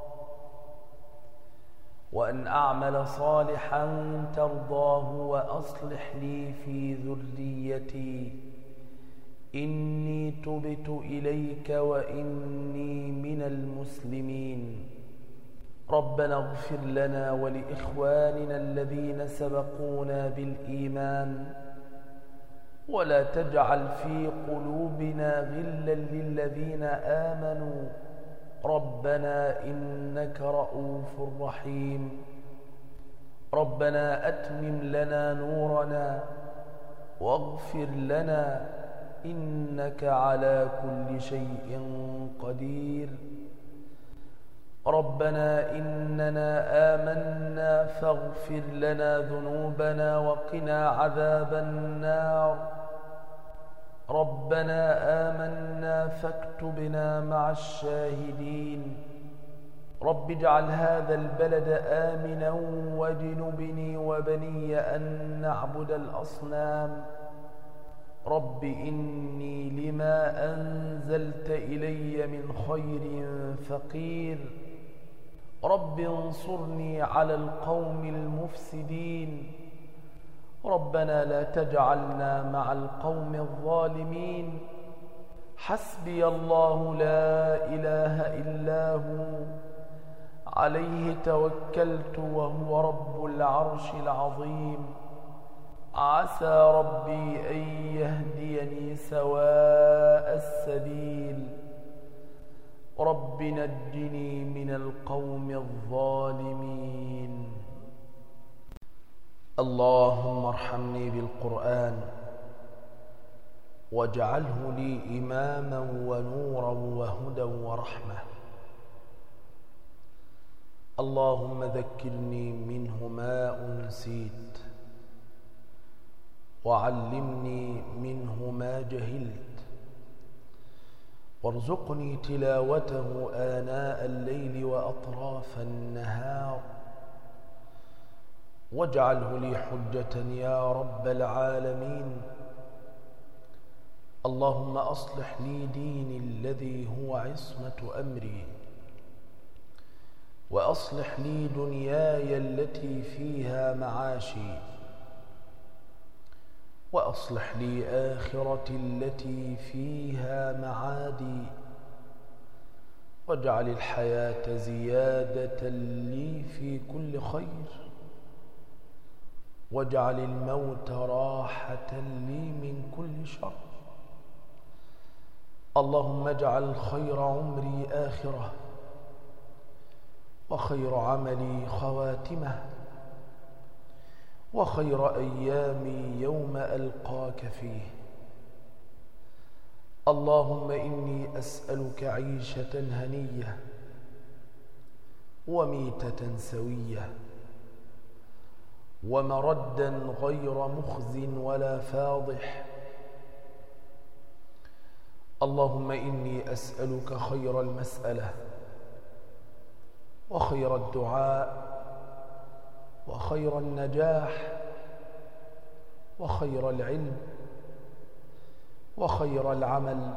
وأن أعمل صالحا ترضاه وأصلح لي في ذريتي إني تبت إليك وإني من المسلمين. ربنا اغفر لنا ولإخواننا الذين سبقونا بالإيمان ولا تجعل في قلوبنا غلا للذين آمنوا ربنا إنك رؤوف رحيم. ربنا أتمم لنا نورنا واغفر لنا إنك على كل شيء قدير. ربنا إننا آمنا فاغفر لنا ذنوبنا وقنا عذاب النار. ربنا آمنا فاكتبنا مع الشاهدين. رب اجعل هذا البلد آمنا واجنبني وبني أن نعبد الأصنام. رب إني لما أنزلت إلي من خير فقير. رب انصرني على القوم المفسدين. ربنا لا تجعلنا مع القوم الظالمين. حسبي الله لا إله إلا هو عليه توكلت وهو رب العرش العظيم. عسى ربي أن يهديني سواء السبيل. رب نجني من القوم الظالمين. اللهم ارحمني بالقرآن واجعله لي إماما ونورا وهدى ورحمة. اللهم ذكرني منه ما أنسيت وعلمني منه ما جهلت وارزقني تلاوته آناء الليل وأطراف النهار واجعله لي حجة يا رب العالمين. اللهم أصلح لي ديني الذي هو عصمة أمري وأصلح لي دنياي التي فيها معاشي وأصلح لي آخرتي التي فيها معادي واجعل الحياة زيادة لي في كل خير واجعل الموت راحة لي من كل شر. اللهم اجعل خير عمري آخرة وخير عملي خواتمه وخير أيامي يوم ألقاك فيه. اللهم إني أسألك عيشة هنية وميتة سوية ومردا غير مخز ولا فاضح. اللهم إني أسألك خير المسألة وخير الدعاء وخير النجاح وخير العلم وخير العمل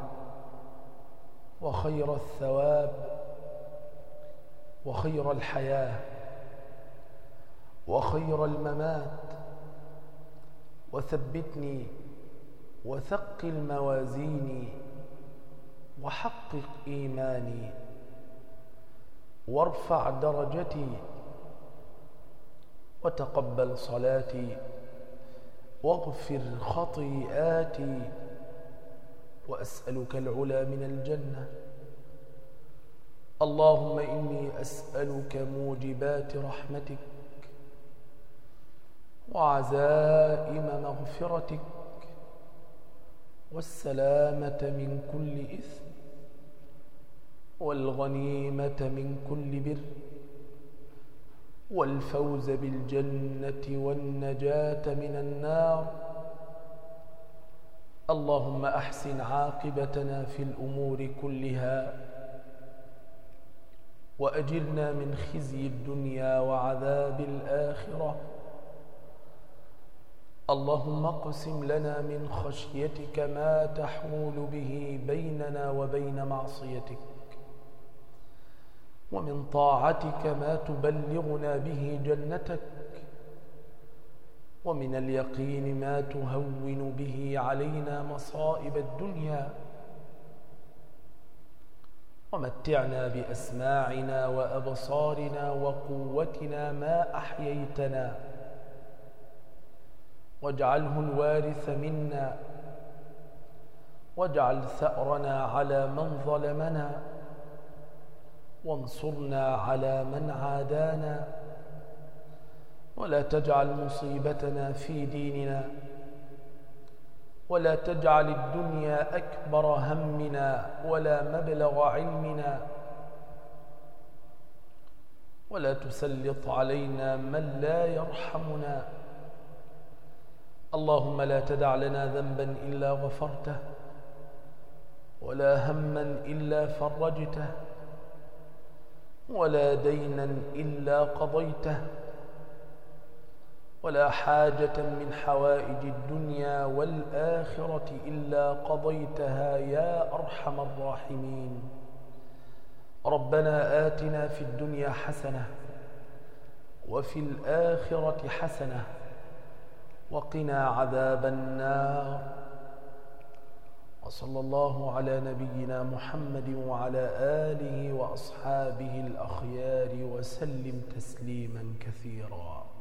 وخير الثواب وخير الحياة وخير الممات. وثبتني وثقل موازيني وحقق إيماني وارفع درجتي وتقبل صلاتي واغفر خطيئاتي وأسألك العلا من الجنة. اللهم إني أسألك موجبات رحمتك وعزائم مغفرتك والسلامة من كل إثم والغنيمة من كل بر والفوز بالجنة والنجاة من النار. اللهم أحسن عاقبتنا في الأمور كلها وأجرنا من خزي الدنيا وعذاب الآخرة. اللهم اقسم لنا من خشيتك ما تحول به بيننا وبين معصيتك ومن طاعتك ما تبلغنا به جنتك ومن اليقين ما تهون به علينا مصائب الدنيا. ومتعنا بأسماعنا وأبصارنا وقوتنا ما أحييتنا واجعله الوارث منا واجعل ثأرنا على من ظلمنا وانصرنا على من عادانا ولا تجعل مصيبتنا في ديننا ولا تجعل الدنيا أكبر همنا ولا مبلغ علمنا ولا تسلط علينا من لا يرحمنا. اللهم لا تدع لنا ذنبا إلا غفرته ولا هما إلا فرجته ولا دينا إلا قضيته ولا حاجة من حوائج الدنيا والآخرة إلا قضيتها يا أرحم الراحمين. ربنا آتنا في الدنيا حسنة وفي الآخرة حسنة وقنا عذاب النار. وصلى وصلى الله على نبينا محمد وعلى آله وأصحابه الأخيار وسلم تسليما كثيرا.